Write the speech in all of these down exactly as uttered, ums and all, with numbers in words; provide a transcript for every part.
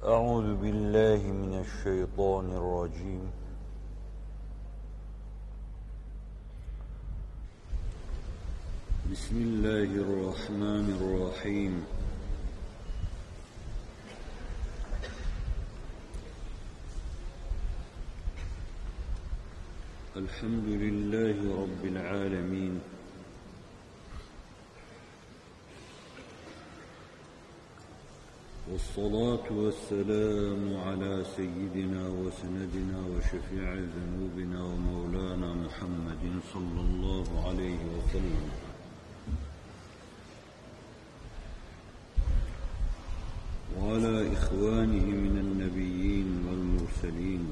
أعوذ بالله من الشيطان الرجيم. بسم الله الرحمن الرحيم. الحمد لله رب العالمين، والصلاة والسلام على سيدنا وسندنا وشفيع ذنوبنا ومولانا محمد صلى الله عليه وسلم، وعلى إخوانه من النبيين والمرسلين،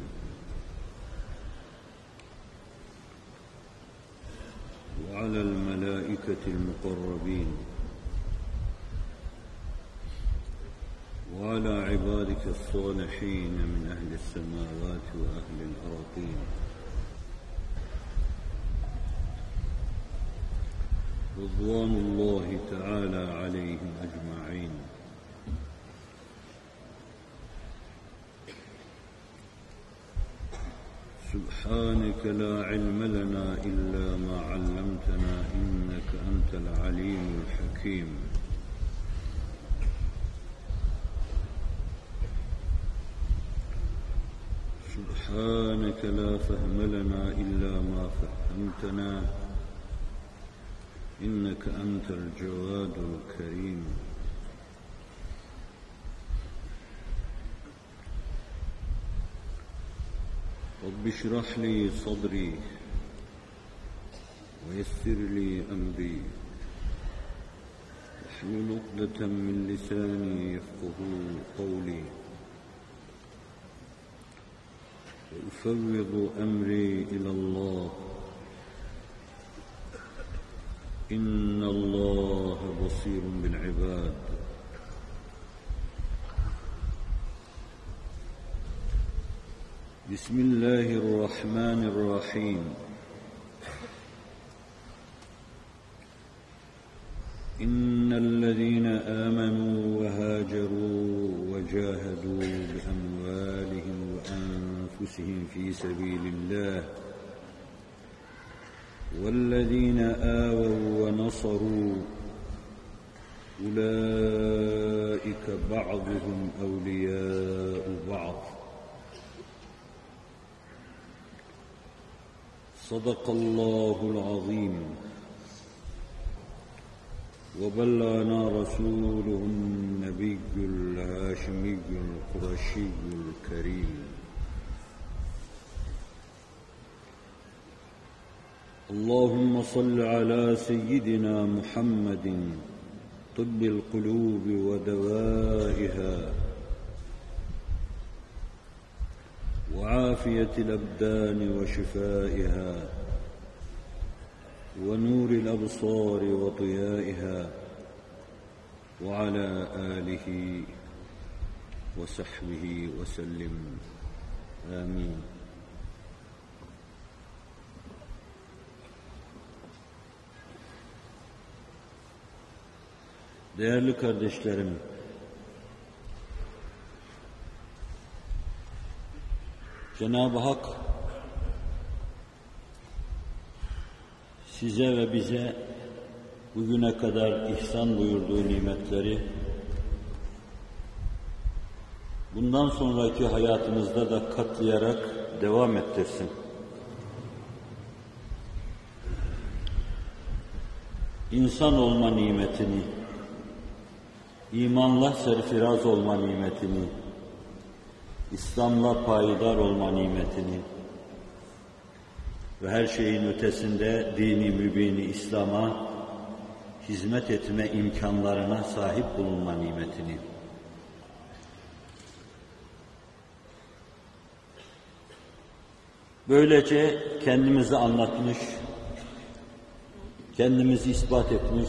وعلى الملائكة المقربين، وعلى عبادك الصالحين من أهل السماوات وأهل الأراضين، رضوان الله تعالى عليهم أجمعين. سبحانك لا علم لنا إلا ما علمتنا إنك أنت العليم الحكيم. سبحانك لا فهم لنا إلا ما فهمتنا إنك أنت الجواد الكريم. رب اشرح لي صدري ويسر لي أمري واحلل عقدة من لساني يفقهوا قولي، وأفوض أمري إلى الله إن الله بصير بالعباد. بسم الله الرحمن الرحيم. إن الذين آمنوا وهاجروا وجاهدوا بأموالهم وأنفسهم في سبيل الله، والذين آووا ونصروا أولئك بعضهم أولياء بعض. صدق الله العظيم. وبلغنا رسوله النبي الهاشمي القرشي الكريم. اللهم صل على سيدنا محمد طب القلوب ودوائها، وعافية الأبدان وشفائها، ونور الأبصار وضيائها، وعلى آله وصحبه وسلم. آمين. Değerli kardeşlerim, Cenab-ı Hak size ve bize bugüne kadar ihsan buyurduğu nimetleri bundan sonraki hayatımızda da katlayarak devam ettirsin. İnsan olma nimetini, imanla serfiraz olma nimetini, İslam'la payidar olma nimetini ve her şeyin ötesinde dini mübini İslam'a hizmet etme imkanlarına sahip bulunma nimetini, böylece kendimizi anlatmış, kendimizi ispat etmiş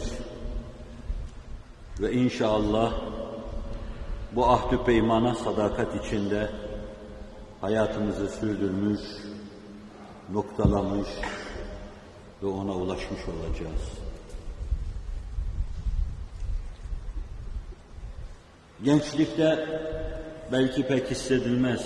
ve inşallah bu ahdü peymana sadakat içinde hayatımızı sürdürmüş, noktalamış ve ona ulaşmış olacağız. Gençlikte belki pek hissedilmez.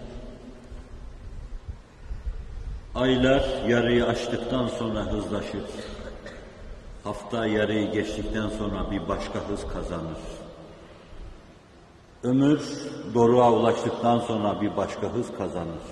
Aylar yarıyı aştıktan sonra hızlaşır. Hafta yarıyı geçtikten sonra bir başka hız kazanır. Ömür doruğa ulaştıktan sonra bir başka hız kazanır.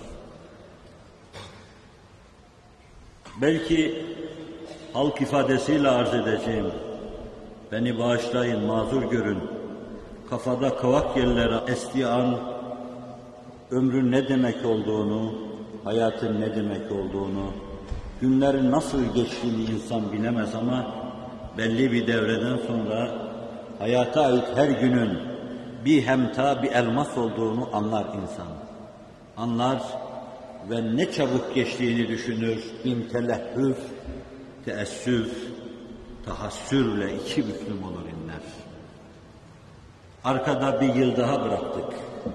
Belki halk ifadesiyle arz edeceğim, beni bağışlayın, mazur görün, kafada kavak yerlere estiği an, ömrün ne demek olduğunu, hayatın ne demek olduğunu, günlerin nasıl geçtiğini insan bilemez ama belli bir devreden sonra hayata ait her günün bir hemta, bir elmas olduğunu anlar insan. Anlar ve ne çabuk geçtiğini düşünür, bin telehhüf, teessüf, tahassürle iki büklüm olur inler. Arkada bir yıl daha bıraktık.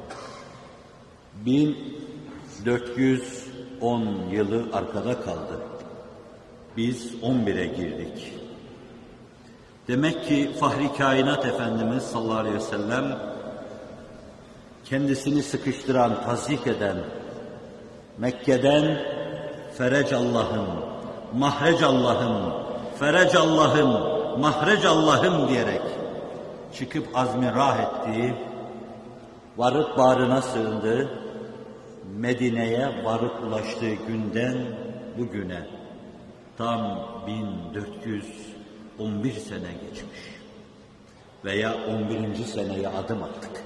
bin dört yüz on yılı arkada kaldı. Biz on bire girdik. Demek ki Fahri Kainat Efendimiz sallallahu aleyhi ve sellem kendisini sıkıştıran, tazyik eden, Mekke'den ferec Allah'ım, mahrec Allah'ım, ferec Allah'ım, mahrec Allah'ım diyerek çıkıp azmi rah ettiği, varıp bağrına sığındığı, Medine'ye varıp ulaştığı günden bugüne tam bin dört yüz on bir sene geçmiş veya on birinci seneye adım attık.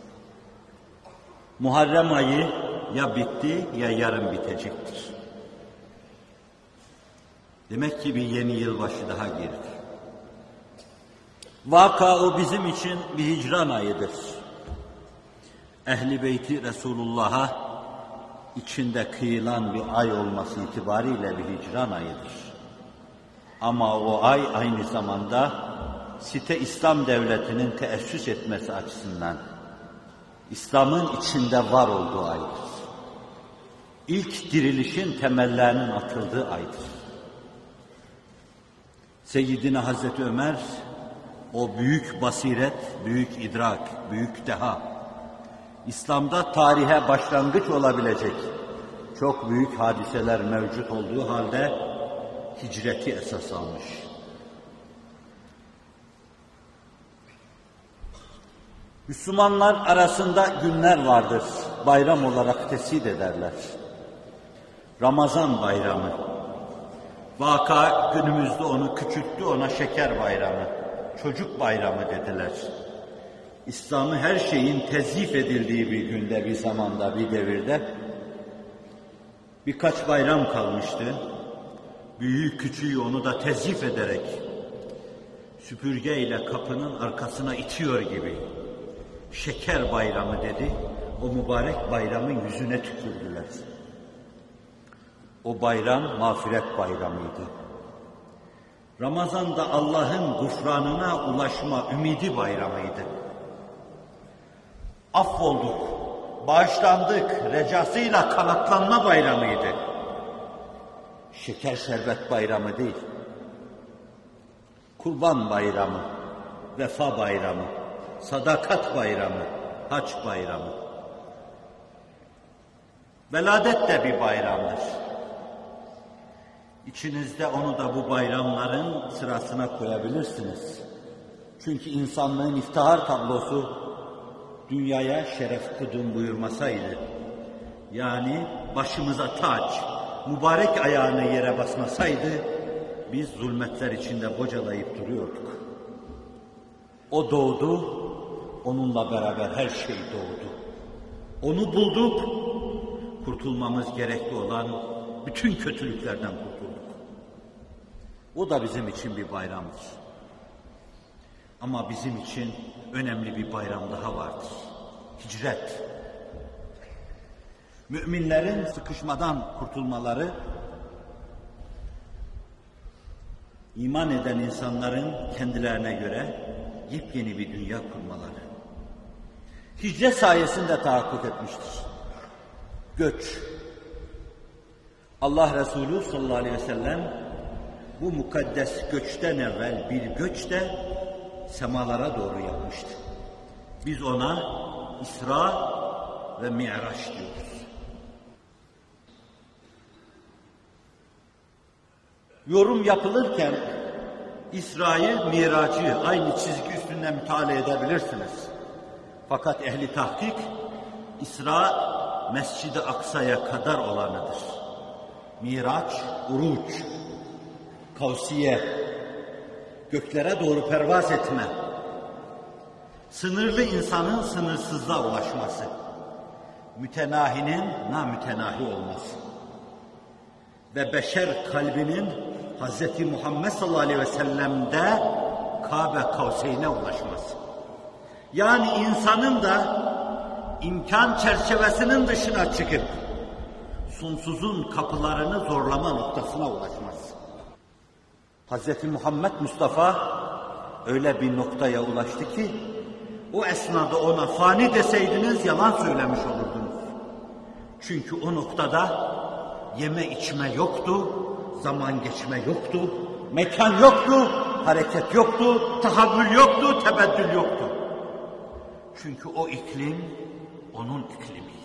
Muharrem ayı ya bitti ya yarın bitecektir. Demek ki bir yeni yılbaşı daha girdi. Vaka o bizim için bir hicran ayıdır. Ehl-i Beyti Resulullah'a içinde kıyılan bir ay olması itibariyle bir hicran ayıdır. Ama o ay aynı zamanda site İslam devletinin teessüs etmesi açısından İslam'ın içinde var olduğu aydır. İlk dirilişin temellerinin atıldığı aydır. Seyyidina Hazreti Ömer o büyük basiret, büyük idrak, büyük deha, İslam'da tarihe başlangıç olabilecek çok büyük hadiseler mevcut olduğu halde hicreti esas almış. Müslümanlar arasında günler vardır, bayram olarak tescil ederler. Ramazan bayramı, vaka günümüzde onu küçülttü, ona şeker bayramı, çocuk bayramı dediler. İslam'ı her şeyin tezyif edildiği bir günde, bir zamanda, bir devirde birkaç bayram kalmıştı. Büyüğü küçüğü onu da tezyif ederek süpürgeyle kapının arkasına itiyor gibi şeker bayramı dedi, o mübarek bayramın yüzüne tükürdüler. O bayram mağfiret bayramıydı. Ramazan'da Allah'ın gufranına ulaşma ümidi bayramıydı. Affolduk, bağışlandık, recasıyla kanatlanma bayramıydı. Şeker şerbet bayramı değil. Kurban bayramı, vefa bayramı, sadakat bayramı, hac bayramı. Veladet de bir bayramdır. İçinizde onu da bu bayramların sırasına koyabilirsiniz. Çünkü insanlığın iftihar tablosu dünyaya şeref kudum buyurmasaydı, yani başımıza taç, mübarek ayağını yere basmasaydı, biz zulmetler içinde bocalayıp duruyorduk. O doğdu, onunla beraber her şey doğdu. Onu bulduk, kurtulmamız gerekli olan bütün kötülüklerden kurtulduk. O da bizim için bir bayramdır. Ama bizim için önemli bir bayram daha vardır. Hicret. Müminlerin sıkışmadan kurtulmaları, iman eden insanların kendilerine göre yepyeni bir dünya kurmaları. Hicret sayesinde tahakkuk etmiştir. Göç. Allah Resulü sallallahu aleyhi ve sellem bu mukaddes göçten evvel bir göç de semalara doğru yapmıştı. Biz ona İsra ve Mi'raç diyoruz. Yorum yapılırken İsra'yı, Mirac'ı aynı çizgi üstünden müteala edebilirsiniz. Fakat ehli tahkik, İsra Mescid-i Aksa'ya kadar olanıdır. Miraç, uruç, kavsiye, göklere doğru pervaz etme, sınırlı insanın sınırsızlığa ulaşması, mütenahinin namütenahi olması ve beşer kalbinin Hz. Muhammed sallallahu aleyhi ve sellem'de Kabe Kavseyne ulaşması. Yani insanın da imkan çerçevesinin dışına çıkıp sonsuzun kapılarını zorlama noktasına ulaşması. Hz. Muhammed Mustafa öyle bir noktaya ulaştı ki o esnada ona fani deseydiniz yalan söylemiş olurdunuz. Çünkü o noktada yeme içme yoktu, zaman geçme yoktu, mekan yoktu, hareket yoktu, tahammül yoktu, tebeddül yoktu. Çünkü o iklim onun iklimiydi.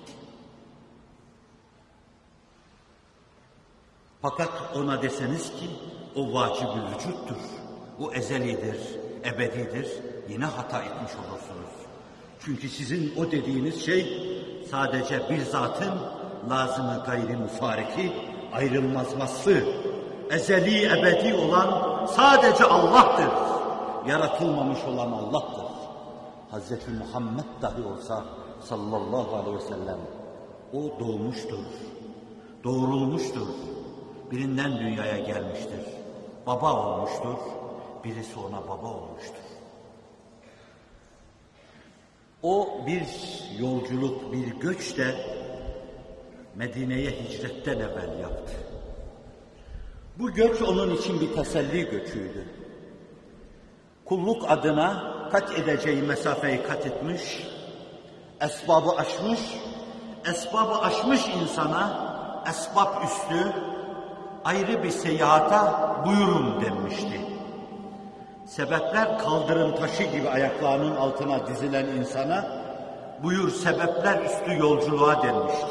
Fakat ona deseniz ki o vacib-ül vücuttur, o ezelidir, ebedidir, yine hata etmiş olursunuz. Çünkü sizin o dediğiniz şey sadece bir zatın lazım-ı gayri müfariki, ayrılmaz vasfı, ezeli ebedi olan sadece Allah'tır. Yaratılmamış olan Allah'tır. Hz. Muhammed dahi olsa sallallahu aleyhi ve sellem o doğmuştur, doğrulmuştur, birinden dünyaya gelmiştir, baba olmuştur, birisi ona baba olmuştur. O bir yolculuk, bir göç de Medine'ye hicretten evvel yaptı. Bu göç onun için bir teselli göçüydü. Kulluk adına kat edeceği mesafeyi kat etmiş, esbabı aşmış, esbabı aşmış insana esbab üstü ayrı bir seyahata buyurun denmişti. Sebepler kaldırım taşı gibi ayaklarının altına dizilen insana buyur sebepler üstü yolculuğa denmişti.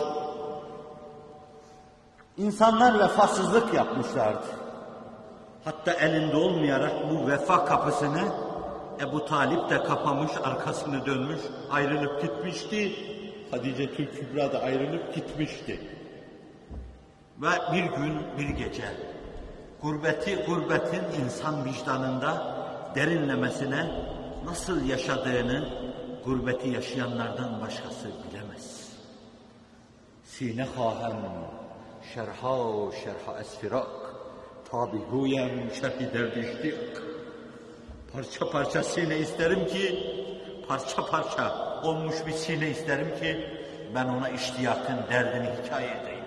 İnsanlar vefasızlık yapmışlardı. Hatta elinde olmayarak bu vefa kapısını Ebu Talip de kapamış, arkasını dönmüş, ayrılıp gitmişti. Hadice-tül Kübra da ayrılıp gitmişti. Ve bir gün, bir gece, gurbeti, gurbetin insan vicdanında derinlemesine nasıl yaşadığını gurbeti yaşayanlardan başkası bilemez. Sine hahem, şerha şerha esfirak, tabi huyem şerhi derdiştik. Parça parça sine isterim ki, parça parça olmuş bir sine isterim ki, ben ona iştiyakın derdini hikaye edeyim.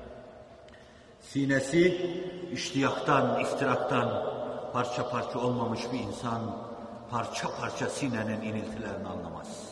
Sinesi iştiyaktan, iftiraktan parça parça olmamış bir insan, parça parça sinenin iniltilerini anlamaz.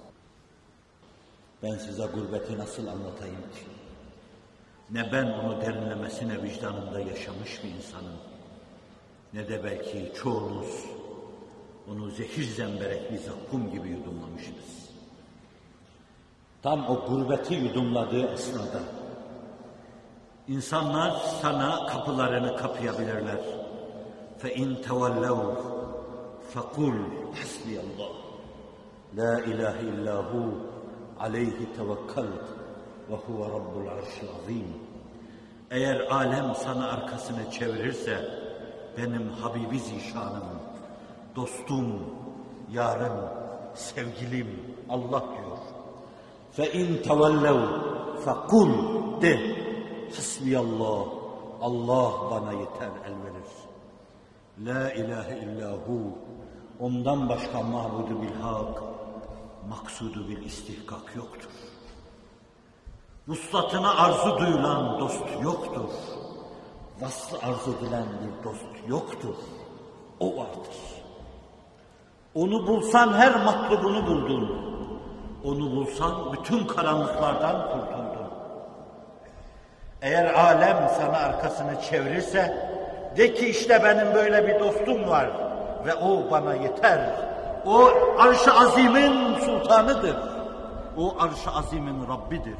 Ben size gurbeti nasıl anlatayım ki? Ne ben onu derinlemesine vicdanında yaşamış bir insanım, ne de belki çoğunuz onu zehir zemberek bir zakkum gibi yudumlamışsınız. Tam o gurbeti yudumladığı esnada insanlar sana kapılarını kapayabilirler. فَاِنْ تَوَلَّوْا فَقُلْ حَسْبِيَ اللّٰهِ لَا اِلَٰهِ اِلَّا هُ عَلَيْهِ تَوَكَّلْتُ وَهُوَ رَبُّ الْعَرْشِ الْعَظِيمِ. Eğer alem sana arkasını çevirirse, benim Habibi Zişanım, dostum, yarım, sevgilim Allah diyor. فَاِنْ تَوَلَّوْا فَقُلْ de, Hasbiyallah, Allah bana yeter, el verir. La ilahe illahu, ondan başka mabudu bil hak, maksudu bil istihkak yoktur. Vuslatına arzu duyulan dost yoktur. Vaslı arzu edilen bir dost yoktur. O vardır. Onu bulsan her matlubunu buldun. Onu bulsan bütün karanlıklardan kurtuldun. Eğer alem sana arkasını çevirirse, de ki işte benim böyle bir dostum var ve o bana yeter. O arş-ı azimin sultanıdır. O arş-ı azimin Rabbidir.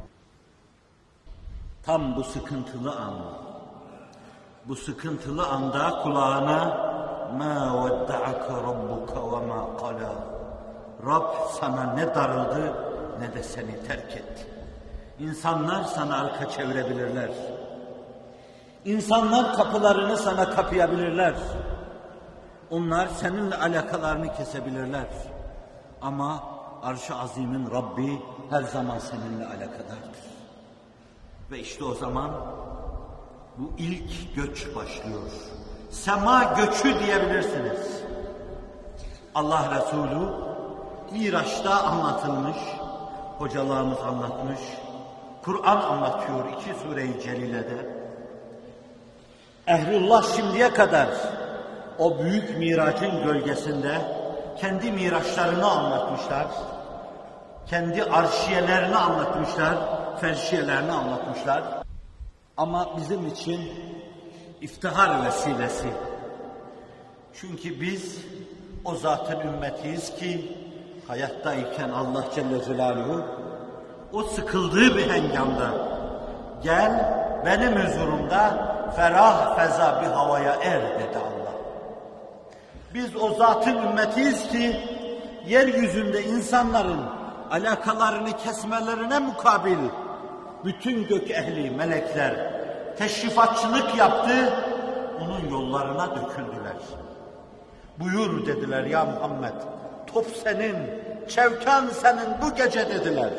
Tam bu sıkıntılı an, bu sıkıntılı anda kulağına مَا وَدَّعَكَ رَبُّكَ وَمَا قَلَى Rab sana ne darıldı ne de seni terk etti. İnsanlar sana arka çevirebilirler. İnsanlar kapılarını sana kapayabilirler. Onlar seninle alakalarını kesebilirler. Ama arş-ı azimin Rabbi her zaman seninle alakadardır. Ve işte o zaman bu ilk göç başlıyor. Sema göçü diyebilirsiniz. Allah Resulü Miraç'ta anlatılmış, hocalarımız anlatmış, Kur'an anlatıyor iki sure-i celilede. Ehlullah şimdiye kadar o büyük miracın gölgesinde kendi miraçlarını anlatmışlar, kendi arşiyelerini anlatmışlar, ferşiyelerini anlatmışlar. Ama bizim için iftihar vesilesi. Çünkü biz o zatın ümmetiyiz ki hayattayken Allah Celle Celaluhu o sıkıldığı bir hengamda gel benim huzurumda ferah feza bir havaya er dedi Allah. Biz o zatın ümmetiyiz ki yeryüzünde insanların alakalarını kesmelerine mukabil bütün gök ehli, melekler teşrifatçılık yaptı, onun yollarına döküldüler. Buyur dediler ya Muhammed, top senin, çevkan senin bu gece dediler.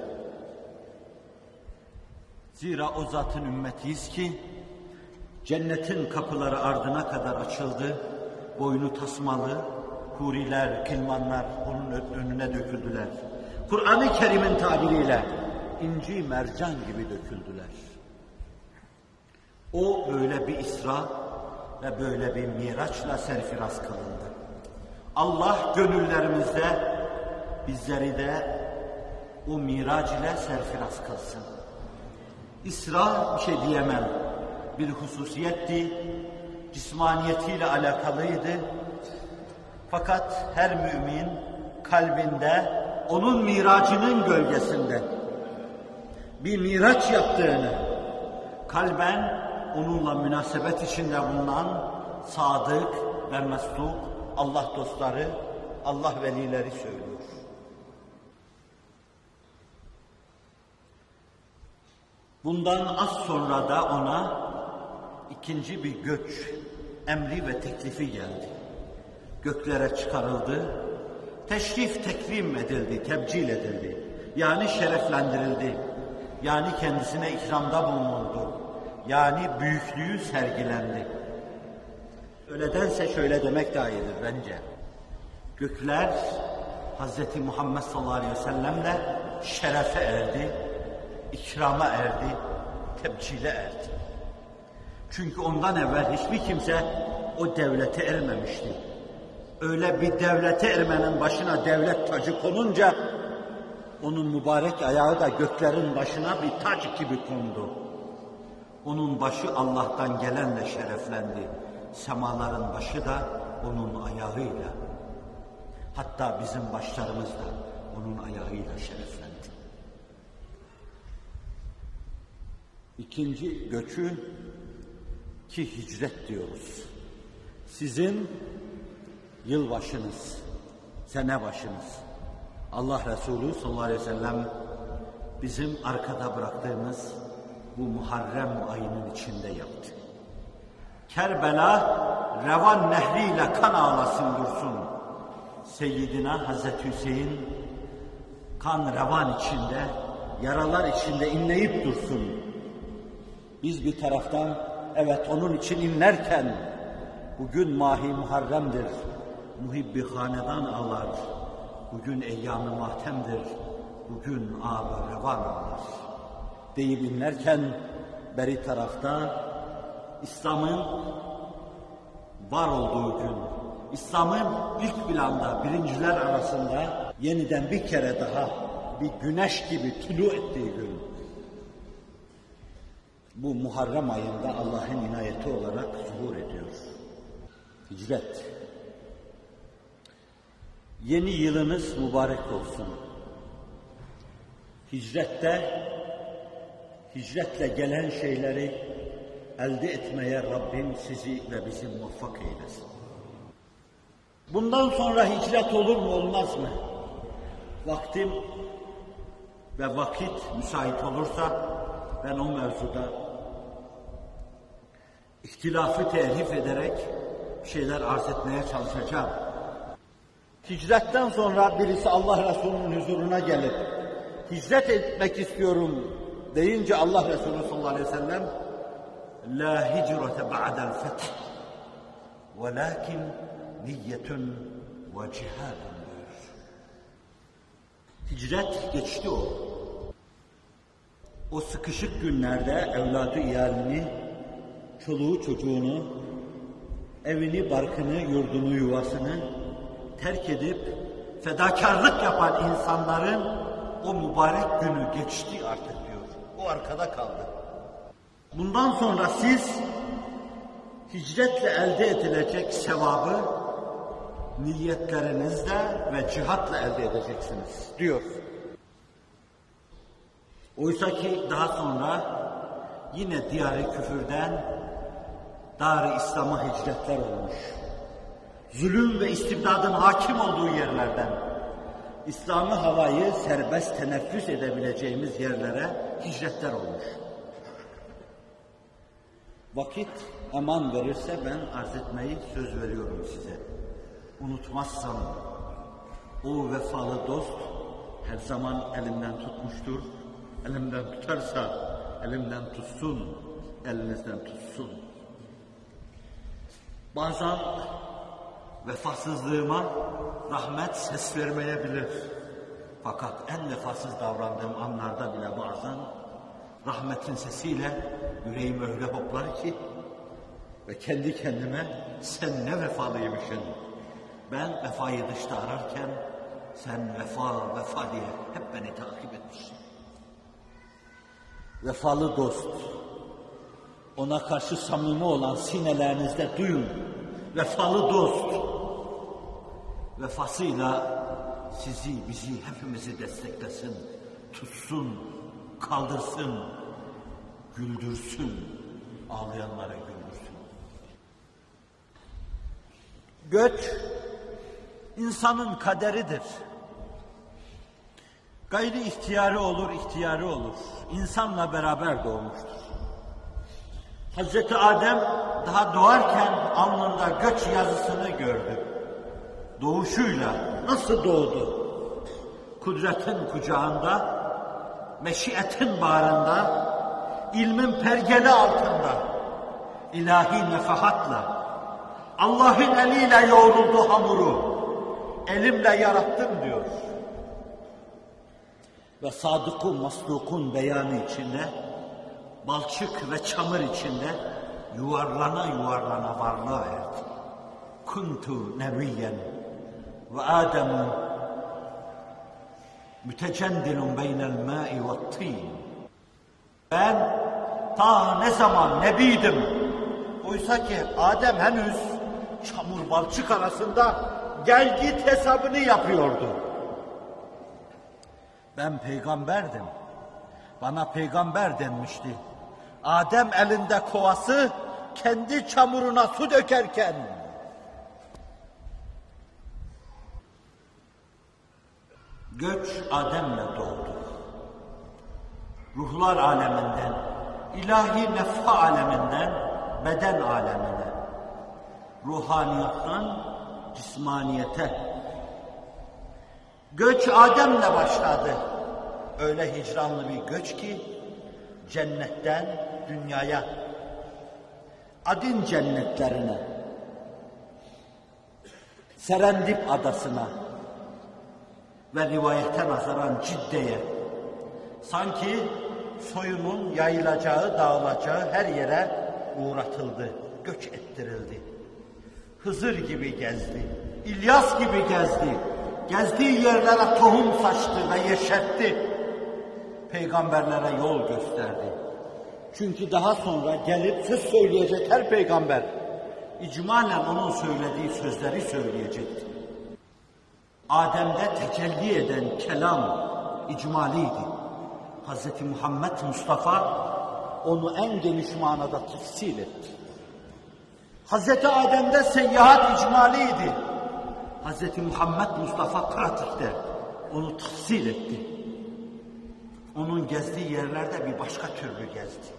Zira o zatın ümmetiyiz ki cennetin kapıları ardına kadar açıldı, boynu tasmalı, huriler, kilmanlar onun önüne döküldüler. Kur'an-ı Kerim'in tabiriyle inci mercan gibi döküldüler. O böyle bir isra ve böyle bir miraçla serfiraz kılındı. Allah gönüllerimizde bizleri de o miraç ile serfiraz kılsın. İsra bir şey diyemem. Bir hususiyetti, cismaniyetiyle alakalıydı. Fakat her mümin kalbinde onun miracının gölgesinde bir miraç yaptığını, kalben onunla münasebet içinde bulunan sadık ve mesduk Allah dostları, Allah velileri söylüyor. Bundan az sonra da ona ikinci bir göç emri ve teklifi geldi. Göklere çıkarıldı, teşrif tekrim edildi, tebcil edildi. Yani şereflendirildi. Yani kendisine ikramda bulunuldu. Yani büyüklüğü sergilendi. Öyledense şöyle demek daha iyidir bence. Gökler Hazreti Muhammed sallallahu aleyhi ve sellemle şerefe erdi, ikrama erdi, tebcile erdi. Çünkü ondan evvel hiçbir kimse o devlete ermemişti. Öyle bir devlete ermenin başına devlet tacı konunca onun mübarek ayağı da göklerin başına bir taç gibi kondu. Onun başı Allah'tan gelenle şereflendi. Semaların başı da onun ayağıyla. Hatta bizim başlarımız da onun ayağıyla şereflendi. İkinci göçü ki hicret diyoruz. Sizin yılbaşınız, sene başınız. Allah Resulü sallallahu aleyhi ve sellem bizim arkada bıraktığımız bu Muharrem ayının içinde yaptı. Kerbela Revan nehriyle kan ağlasın dursun. Seyyidina Hazreti Hüseyin kan revan içinde, yaralar içinde inleyip dursun. Biz bir taraftan evet onun için inlerken bugün Mahi Muharrem'dir. Muhibbi hanedan ağlar. Bugün eyyam-ı mahtemdir. Bugün ağabey revan ağlar. Deyip inlerken beri tarafta İslam'ın var olduğu gün, İslam'ın ilk planda, birinciler arasında yeniden bir kere daha bir güneş gibi tulu ettiği gün, bu Muharrem ayında Allah'ın inayeti olarak zuhur ediyor. Hicret. Yeni yılınız mübarek olsun. Hicrette, hicretle gelen şeyleri elde etmeye Rabbim sizi ve bizi muvaffak eylesin. Bundan sonra hicret olur mu olmaz mı? Vaktim ve vakit müsait olursa ben o mevzuda ihtilafı telif ederek şeyler arz etmeye çalışacağım. Hicretten sonra birisi Allah Resulü'nün huzuruna gelip hicret etmek istiyorum deyince Allah Resulü sallallahu aleyhi ve sellem la hicrete ba'del feth velakin niyetun ve cihadun buyur. Hicret geçti o. O sıkışık günlerde evladı iyalini, çoluğu çocuğunu, evini, barkını, yurdunu, yuvasını terk edip fedakarlık yapan insanların o mübarek günü geçti artık diyor. O arkada kaldı. Bundan sonra siz hicretle elde edilecek sevabı niyetlerinizle ve cihatla elde edeceksiniz diyor. Oysa ki daha sonra yine diyar-ı küfürden dar-ı İslam'a hicretler olmuş. Zulüm ve istibdadın hakim olduğu yerlerden İslami havayı serbest teneffüs edebileceğimiz yerlere hicretler olmuş. Vakit eman verirse ben arz etmeyi söz veriyorum size. Unutmazsam o vefalı dost her zaman elimden tutmuştur. Elimden tutarsa elimden tutsun, elinizden tutsun. Bazen vefasızlığıma rahmet ses vermeyebilir. Fakat en vefasız davrandığım anlarda bile bazen rahmetin sesiyle yüreğim öyle hoplar ki ve kendi kendime sen ne vefalıymışsın. Ben vefayı dışta ararken sen vefa vefa diye hep beni takip etmişsin. Vefalı dost, ona karşı samimi olan sinelerinizde duyun. Vefalı dost, vefasıyla sizi, bizi, hepimizi desteklesin, tutsun, kaldırsın, güldürsün, ağlayanlara güldürsün. Göç, insanın kaderidir. Gayri ihtiyarı olur, ihtiyarı olur. İnsanla beraber doğmuştur. Hazreti Adem daha doğarken alnında göç yazısını gördü. Doğuşuyla nasıl doğdu? Kudretin kucağında, meşiyetin bağrında, ilmin pergeli altında, ilahi nefahatla, Allah'ın eliyle yoğruldu hamuru, elimle yarattım diyor. Ve Sadık-ı Masduk'un beyanı içinde, balçık ve çamur içinde yuvarlana yuvarlana varlığa erdi. Kuntu nebiyyen ve Adem'u mütecendilun beynel mâ'i ve tîn. Ben ta ne zaman nebiydim. Oysa ki Adem henüz çamur balçık arasında gel git hesabını yapıyordu. Ben peygamberdim. Bana peygamber denmişti. Adem elinde kovası kendi çamuruna su dökerken göç Adem'le doğdu. Ruhlar aleminden, ilahi nefha aleminden beden alemine, ruhaniyattan cismaniyete. Göç Adem'le başladı. Öyle hicranlı bir göç ki cennetten dünyaya, Adin cennetlerine, Serendip adasına ve rivayete nazaran Cidde'ye, sanki soyunun yayılacağı, dağılacağı her yere uğratıldı, göç ettirildi. Hızır gibi gezdi, İlyas gibi gezdi, gezdiği yerlere tohum saçtı ve yeşertti. Peygamberlere yol gösterdi. Çünkü daha sonra gelip söz söyleyecek her peygamber icmalen onun söylediği sözleri söyleyecekti. Adem'de tecelli eden kelam icmaliydi. Hazreti Muhammed Mustafa onu en geniş manada tefsil etti. Hazreti Adem'de seyyihat icmaliydi. Hazreti Muhammed Mustafa pratikte onu tefsil etti. Onun gezdiği yerlerde bir başka türlü gezdi.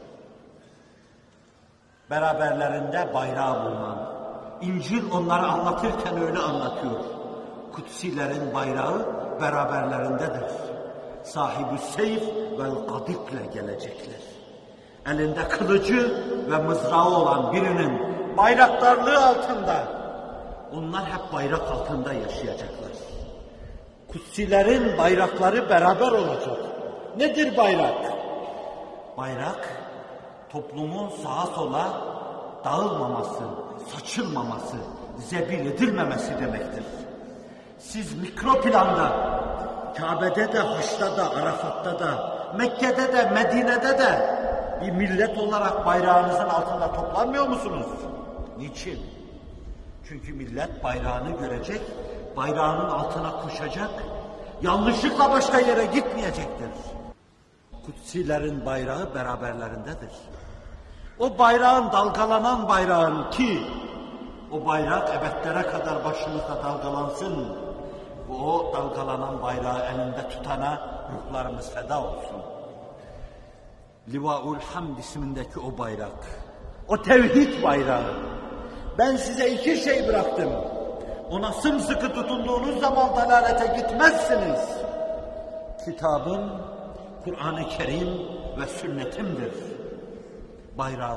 Beraberlerinde bayrağı bulunan, İncil onları anlatırken öyle anlatıyor. Kutsilerin bayrağı beraberlerindedir. Sahibi seyf vel kadikle gelecekler. Elinde kılıcı ve mızrağı olan birinin bayraktarlığı altında, onlar hep bayrak altında yaşayacaklar. Kutsilerin bayrakları beraber olacak. Nedir bayrak? Bayrak, toplumun sağa sola dağılmaması, saçılmaması, zebil edilmemesi demektir. Siz mikro planda, Kabe'de de, Haç'ta da, Arafat'ta da, Mekke'de de, Medine'de de bir millet olarak bayrağınızın altında toplanmıyor musunuz? Niçin? Çünkü millet bayrağını görecek, bayrağının altına koşacak, yanlışlıkla başka yere gitmeyecektir. Kutsilerin bayrağı beraberlerindedir. O bayrağın, dalgalanan bayrağın ki, o bayrak ebedlere kadar başımızda dalgalansın, o dalgalanan bayrağı elinde tutana ruhlarımız feda olsun. Livaul Hamd ismindeki o bayrak, o tevhid bayrağı. Ben size iki şey bıraktım. Ona sımsıkı tutunduğunuz zaman dalalete gitmezsiniz. Kitabım, Kur'an-ı Kerim ve sünnetimdir. Bayrağı,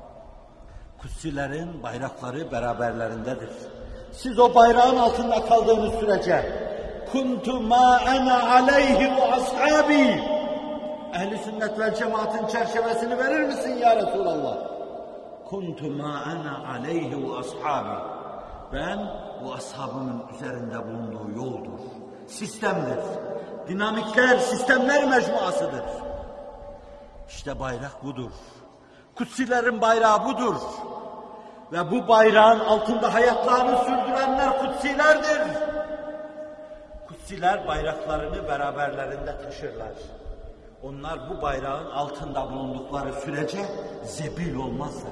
kutsilerin bayrakları beraberlerindedir. Siz o bayrağın altında kaldığınız sürece kuntu ma ana aleyhi ve ashabi, Ehl-i sünnet vel cemaatin çerçevesini verir misin ya Resulallah? Kuntu ma ana aleyhi ve ashabi, ben bu ashabımın üzerinde bulunduğu yoldur, sistemdir. Dinamikler, sistemler mecmuasıdır. İşte bayrak budur. Kutsilerin bayrağı budur. Ve bu bayrağın altında hayatlarını sürdürenler kutsilerdir. Kutsiler bayraklarını beraberlerinde taşırlar. Onlar bu bayrağın altında bulundukları sürece zebil olmazlar.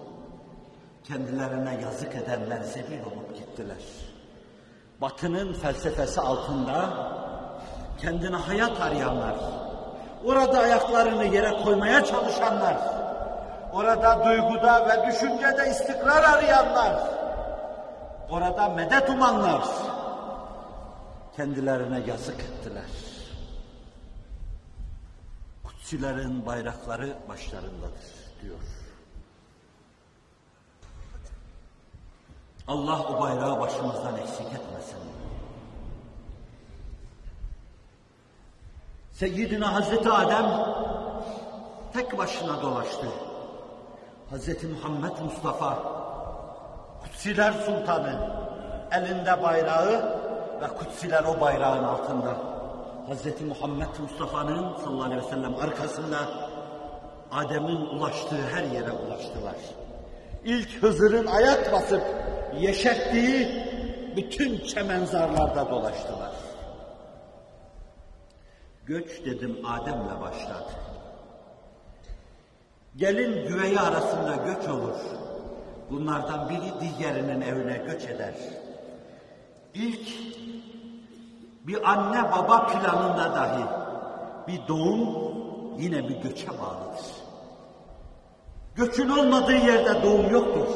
Kendilerine yazık edenler zebil olup gittiler. Batının felsefesi altında kendine hayat arayanlar, orada ayaklarını yere koymaya çalışanlar, orada duyguda ve düşüncede istikrar arayanlar, orada medet umanlar kendilerine yazık ettiler. Kutsilerin bayrakları başlarındadır diyor. Allah o bayrağı başımızdan eksik etmesin. Seyyidina Hazreti Adem tek başına dolaştı. Hazreti Muhammed Mustafa, Kutsiler Sultanı, elinde bayrağı ve Kutsiler o bayrağın altında. Hazreti Muhammed Mustafa'nın sallallahu aleyhi ve sellem arkasında Adem'in ulaştığı her yere ulaştılar. İlk Hızır'ın ayak basıp yeşerttiği bütün çemenzarlarda dolaştılar. Göç dedim Adem'le başladı. Gelin güveyi arasında göç olur. Bunlardan biri diğerinin evine göç eder. İlk bir anne baba planında dahi bir doğum yine bir göçe bağlıdır. Göçün olmadığı yerde doğum yoktur.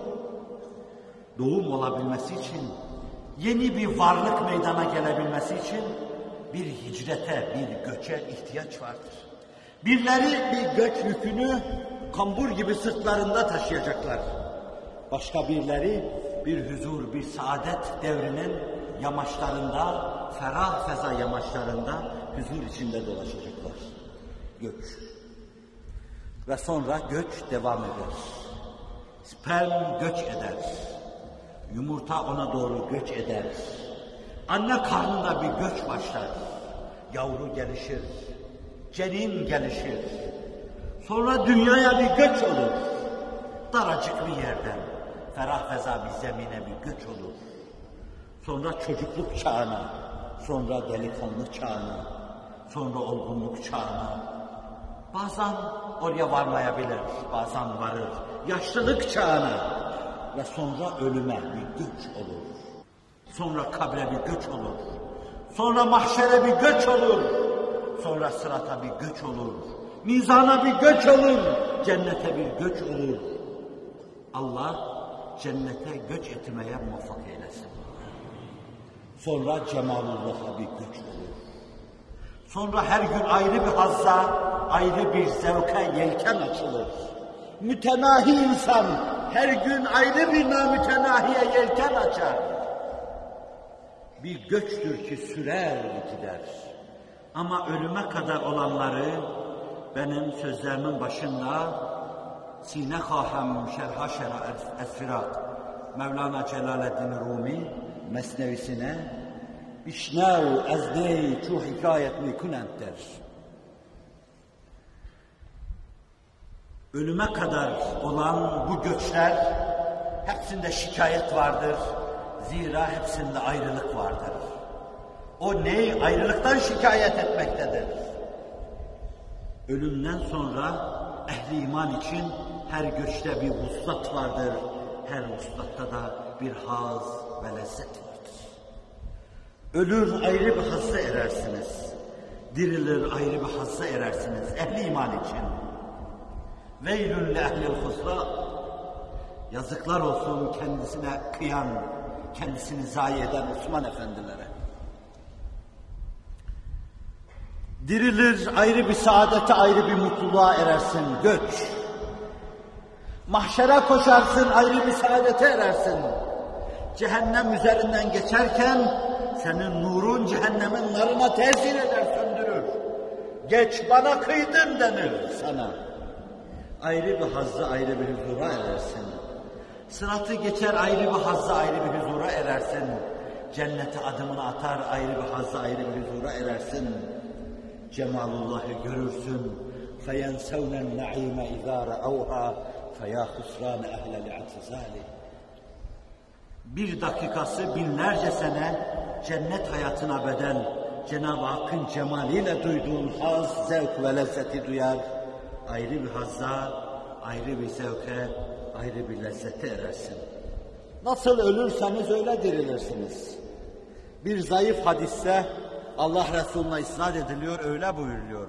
Doğum olabilmesi için, yeni bir varlık meydana gelebilmesi için bir hicrete, bir göçe ihtiyaç vardır. Birileri bir göç yükünü kambur gibi sırtlarında taşıyacaklar. Başka birileri bir huzur, bir saadet devrinin yamaçlarında, ferah feza yamaçlarında huzur içinde dolaşacaklar. Göç. Ve sonra göç devam eder. Sperm göç eder. Yumurta ona doğru göç eder. Anne karnında bir göç başlar. Yavru gelişir. Cenin gelişir. Sonra dünyaya bir göç olur. Daracık bir yerden, ferah feza bir zemine bir göç olur. Sonra çocukluk çağına, sonra delikanlı çağına, sonra olgunluk çağına, bazen oraya varmayabilir, bazen varır, yaşlılık çağına ve sonra ölüme bir göç olur. Sonra kabre bir göç olur. Sonra mahşere bir göç olur. Sonra sırata bir göç olur. Mizana bir göç olur. Cennete bir göç olur. Allah cennete göç etmeye muvaffak eylesin. Sonra cemalullah'a bir göç olur. Sonra her gün ayrı bir hazza, ayrı bir zevke yelken açılır. Mütenahi insan her gün ayrı bir namütenahiye yelken açar. Bir göçtür ki sürer gider. Ama ölüme kadar olanları benim sözlerimin başında Sine Khahem Şerha Şerha Esfirak Mevlana Celaleddin Rumi mesnevisine Bişnev ezney çu hikayet mikunent der. Ölüme kadar olan bu göçler hepsinde şikayet vardır. Zira hepsinde ayrılık vardır. O ney? Ayrılıktan şikayet etmektedir. Ölümden sonra ehli iman için her göçte bir vuslat vardır. Her vuslatta da bir haz ve lezzet vardır. Ölür ayrı bir hazza erersiniz. Dirilir ayrı bir hazza erersiniz ehli iman için. Veylül li ehlil husra. Yazıklar olsun kendisine kıyan, kendisini zayi eden Osman efendilere. Dirilir ayrı bir saadete, ayrı bir mutluluğa erersin, göç. Mahşere koşarsın, ayrı bir saadete erersin. Cehennem üzerinden geçerken senin nurun cehennemin narına tesir eder, söndürür. Geç bana kıydın denir sana. Ayrı bir hazza, ayrı bir huzura erersin. Sıratı geçer, ayrı bir hazza, ayrı bir huzura erersin. Cennete adımını atar, ayrı bir hazza, ayrı bir huzura erersin. Cemalullah'ı görürsün. فَيَنْسَوْنَ النَّعِيمَ اِذَا رَأَوْهَا فَيَا خُسْرَانَ اَهْلَ الْاَعْتِزَالِ. Bir dakikası binlerce sene cennet hayatına bedel, Cenab-ı Hakk'ın cemaliyle duyduğun haz, zevk ve lezzeti duyar. Ayrı bir hazza, ayrı bir zevke, ayrı bir lezzete erersin. Nasıl ölürseniz öyle dirilirsiniz. Bir zayıf hadiste Allah Resulü'ne isnat ediliyor, öyle buyuruyor.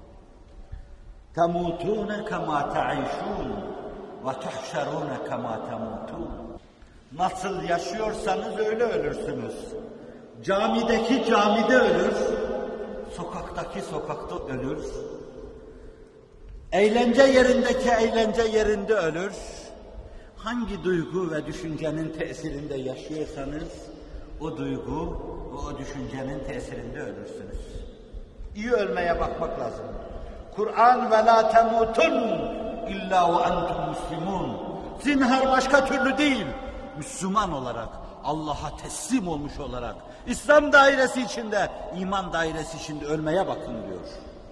تَمُوتُونَ كَمَا تَعِيشُونَ وَتُحْشَرُونَ كَمَا تَمُوتُونَ. Nasıl yaşıyorsanız öyle ölürsünüz. Camideki camide ölür, sokaktaki sokakta ölür. Eğlence yerindeki eğlence yerinde ölür. Hangi duygu ve düşüncenin tesirinde yaşıyorsanız o duygu ve o düşüncenin tesirinde ölürsünüz. İyi ölmeye bakmak lazım. Kur'an ve la temutun illa ve entum muslimun. Zinhar başka türlü değil. Müslüman olarak, Allah'a teslim olmuş olarak, İslam dairesi içinde, iman dairesi içinde ölmeye bakın diyor.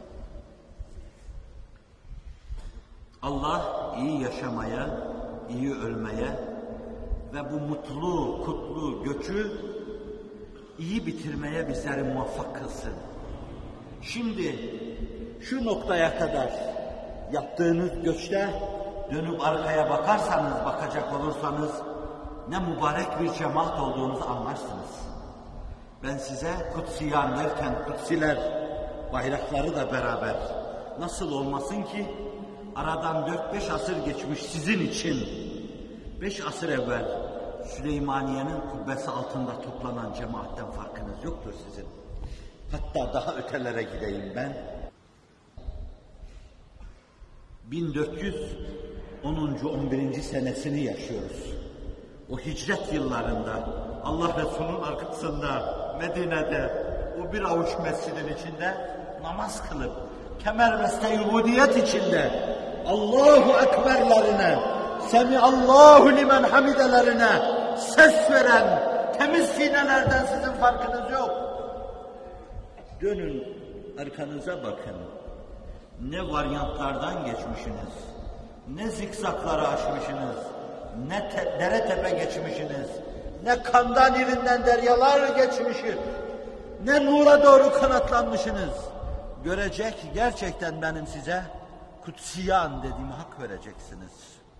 Allah iyi yaşamaya, iyi ölmeye ve bu mutlu, kutlu göçü iyi bitirmeye bizleri muvaffak kılsın. Şimdi şu noktaya kadar yaptığınız göçte dönüp arkaya bakarsanız, bakacak olursanız ne mübarek bir cemaat olduğunuzu anlarsınız. Ben size kutsiyan derken kutsiler, bayrakları da beraber nasıl olmasın ki aradan dört beş asır geçmiş sizin için. Beş asır evvel Süleymaniye'nin kubbesi altında toplanan cemaatten farkınız yoktur sizin. Hatta daha ötelere gideyim ben. bin dört yüz onuncu on birinci senesini yaşıyoruz. O hicret yıllarında Allah Resulü'nün arkasında Medine'de o bir avuç mescidin içinde namaz kılıp kemer-i ubudiyet içinde Allahu Ekberlerine, Semiallahu limen hamidelerine ses veren temiz sinelerden sizin farkınız yok. Dönün arkanıza bakın. Ne varyantlardan geçmişsiniz, ne zikzakları aşmışsınız, ne te dere tepe geçmişsiniz, ne kandan irinden deryalar geçmişsiniz, ne nura doğru kanatlanmışsınız. görecek, gerçekten benim size kutsiyan dediğimi hak vereceksiniz.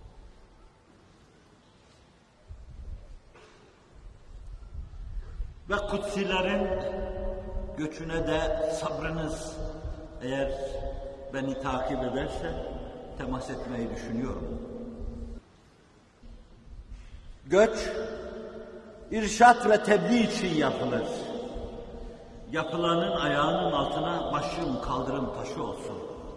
Ve kutsilerin göçüne de sabrınız eğer beni takip ederse temas etmeyi düşünüyorum. Göç, irşat ve tebliğ için yapılır. Yapılanın ayağının altına başım kaldırım taşı olsun.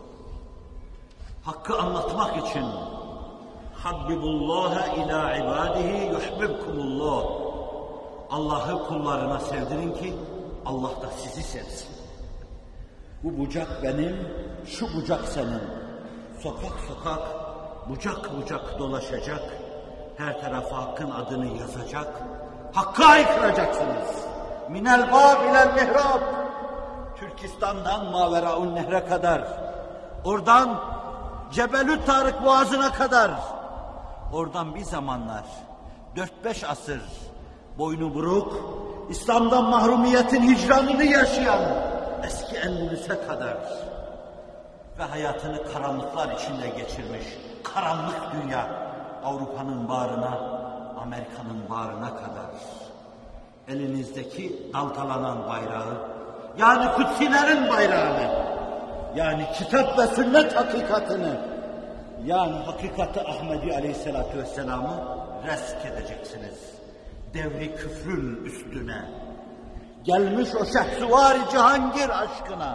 Hakkı anlatmak için Habbibullaha ila ibadihi yuhbibkumullah. Allah'ı kullarına sevdirin ki Allah da sizi sevsin. Bu bucak benim, şu bucak senin. Sokak sokak, bucak bucak dolaşacak. Her tarafa Hakk'ın adını yazacak. Hakk'a haykıracaksınız. Minel bab ilel mihrab. Türkistan'dan Maveraun Nehre kadar. Oradan Cebelü Tarık Boğazı'na kadar. Oradan bir zamanlar dört beş asır boynu buruk, İslam'dan mahrumiyetin hicranını yaşayan eski Endülüs'e kadar ve hayatını karanlıklar içinde geçirmiş karanlık dünya, Avrupa'nın bağrına, Amerika'nın bağrına kadar elinizdeki dalgalanan bayrağı, yani kutsilerin bayrağını, yani kitap ve sünnet hakikatini, yani hakikati Ahmedi Aleyhisselatü Vesselam'ı resk edeceksiniz. Devri küfrün üstüne gelmiş o Şehsuvar-ı Cihangir aşkına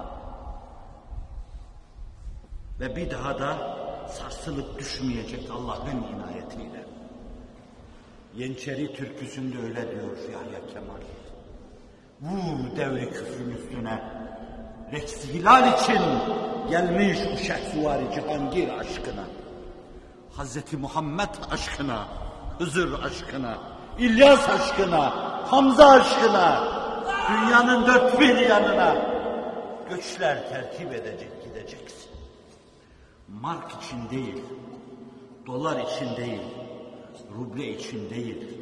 ve bir daha da sarsılıp düşmeyecek Allah'ın inayetiyle. Yeniçeri türküsünde öyle diyor Yahya Kemal. Vur devri küfrün üstüne, Reksi hilal için gelmiş o Şehsuvar-ı Cihangir aşkına, Hazreti Muhammed aşkına, Hızır aşkına, İlyas aşkına, Hamza aşkına, dünyanın dört bir yanına göçler tertip edecek, gideceksin. Mark için değil, dolar için değil, ruble için değil,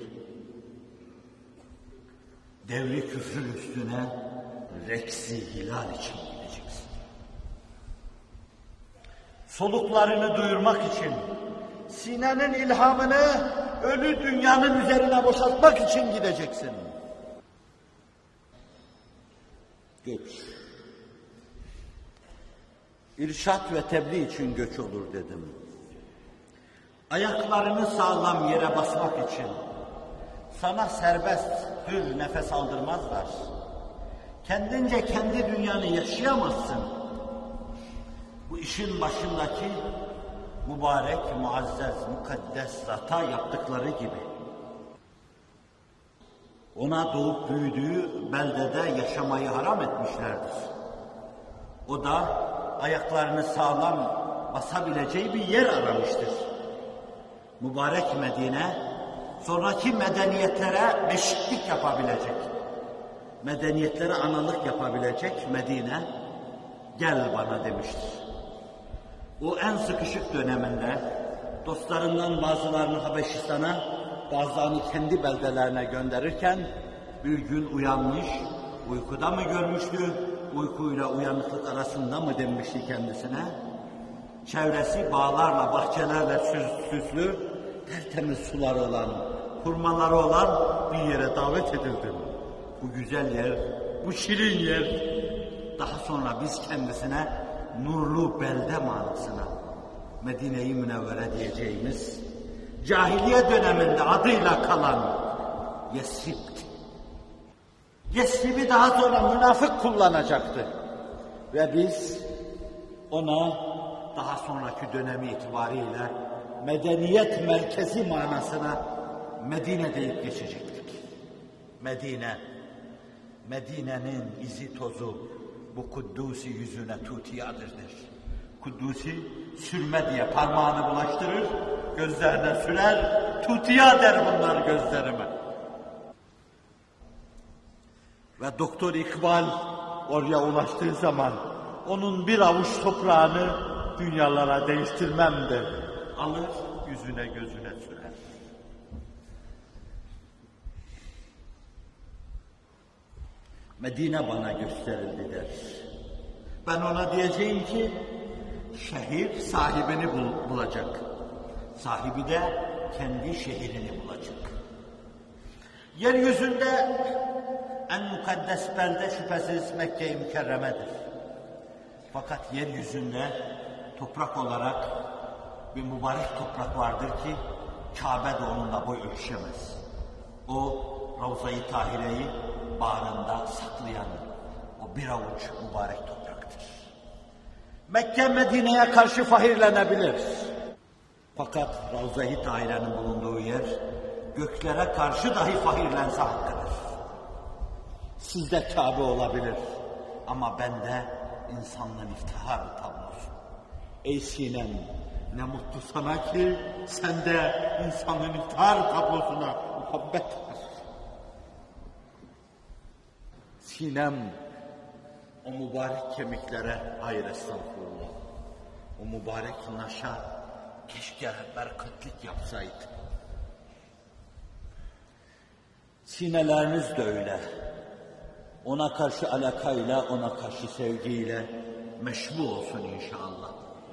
devri küfrün üstüne reksi hilal için gideceksin. Soluklarını duyurmak için, sinenin ilhamını ölü dünyanın üzerine boşaltmak için gideceksin. Göç. İrşat ve tebliğ için göç olur dedim. Ayaklarını sağlam yere basmak için sana serbest, hür nefes aldırmazlar. Kendince kendi dünyanı yaşayamazsın. Bu işin başındaki mübarek, muazzez, mukaddes zata yaptıkları gibi. Ona doğup büyüdüğü beldede yaşamayı haram etmişlerdir. O da ayaklarını sağlam basabileceği bir yer aramıştır. Mübarek Medine, sonraki medeniyetlere beşiklik yapabilecek, medeniyetlere analık yapabilecek Medine, gel bana demiştir. O en sıkışık döneminde dostlarından bazılarını Habeşistan'a, bazılarını kendi beldelerine gönderirken bir gün uyanmış, uykuda mı görmüştü, uykuyla uyanıklık arasında mı demişti kendisine? Çevresi bağlarla, bahçelerle süslü, tertemiz suları olan, hurmaları olan bir yere davet edildim. Bu güzel yer, bu şirin yer. Daha sonra biz kendisine nurlu belde manasına, Medine-i Münevvere diyeceğimiz, cahiliye döneminde adıyla kalan Yesrib'ti. Yesrib'i daha sonra münafık kullanacaktı. Ve biz ona daha sonraki dönemi itibariyle medeniyet merkezi manasına Medine deyip geçecektik. Medine, Medine'nin izi tozu bu Kuddusi yüzüne tutiyadır der. Kuddusi sürme diye parmağını bulaştırır, gözlerine sürer, tutiya der bunlar gözlerime. Ve Doktor İkbal oraya ulaştığı zaman onun bir avuç toprağını dünyalara değiştirmem der. Alır, yüzüne gözüne sürer. Medine bana gösterildi der. Ben ona diyeceğim ki şehir sahibini bul bulacak. Sahibi de kendi şehrini bulacak. Yeryüzünde en mukaddes belde şüphesiz Mekke-i Mükerreme'dir. Fakat yeryüzünde toprak olarak bir mübarek toprak vardır ki Kabe de onunla boy ölçüşemez. O Ravza-i Tahire'yi bağrında saklayan o bir avuç mübarek topraktır. Mekke Medine'ye karşı fahirlenebilir. Fakat Ravza-i Tahire'nin bulunduğu yer göklere karşı dahi fahirlense hakkıdır. Sizde Kabe olabilir ama bende insanlığın iftihar tablosu. Ey Sinem, ne mutlu sana ki sende insanlığın iftihar tablosuna muhabbet var. Sinem, o mübarek kemiklere hayır estağfurullah. O mübarek naşa keşke berkatlik yapsaydı. Sineleriniz de öyle. Ona karşı alakayla, ona karşı sevgiyle meşbu olsun inşallah.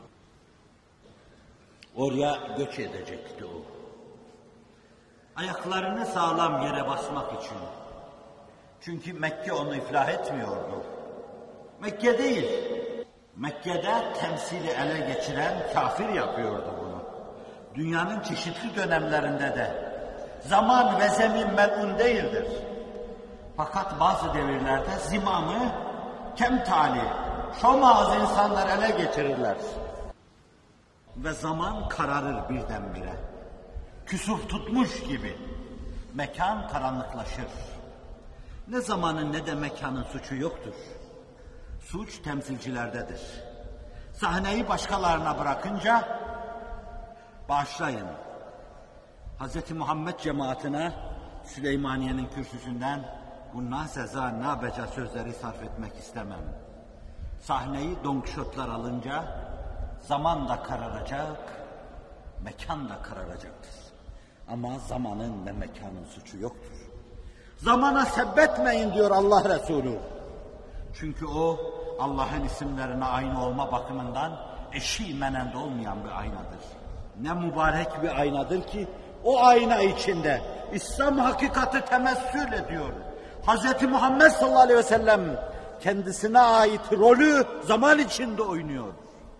Oraya göç edecekti o. Ayaklarını sağlam yere basmak için. Çünkü Mekke onu iflah etmiyordu. Mekke değil. Mekke'de temsili ele geçiren kafir yapıyordu bunu. Dünyanın çeşitli dönemlerinde de zaman ve zemin melun değildir. Fakat bazı devirlerde zimamı kemtali, şomaz insanlar ele geçirirler. Ve zaman kararır birdenbire. Küsuf tutmuş gibi. Mekan karanlıklaşır. Ne zamanın ne de mekanın suçu yoktur. Suç temsilcilerdedir. Sahneyi başkalarına bırakınca bağışlayın. Hazreti Muhammed cemaatine Süleymaniye'nin kürsüsünden bu naseza nabeca sözleri sarf etmek istemem. Sahneyi Don Kişotlar alınca zaman da kararacak, mekan da kararacaktır. Ama zamanın ve mekanın suçu yoktur. Zamana sebbetmeyin diyor Allah Resulü. Çünkü o Allah'ın isimlerine aynı olma bakımından eşi menende olmayan bir aynadır. Ne mübarek bir aynadır ki o ayna içinde İslam hakikati temessül ediyor. Hazreti Muhammed sallallahu aleyhi ve sellem kendisine ait rolü zaman içinde oynuyor.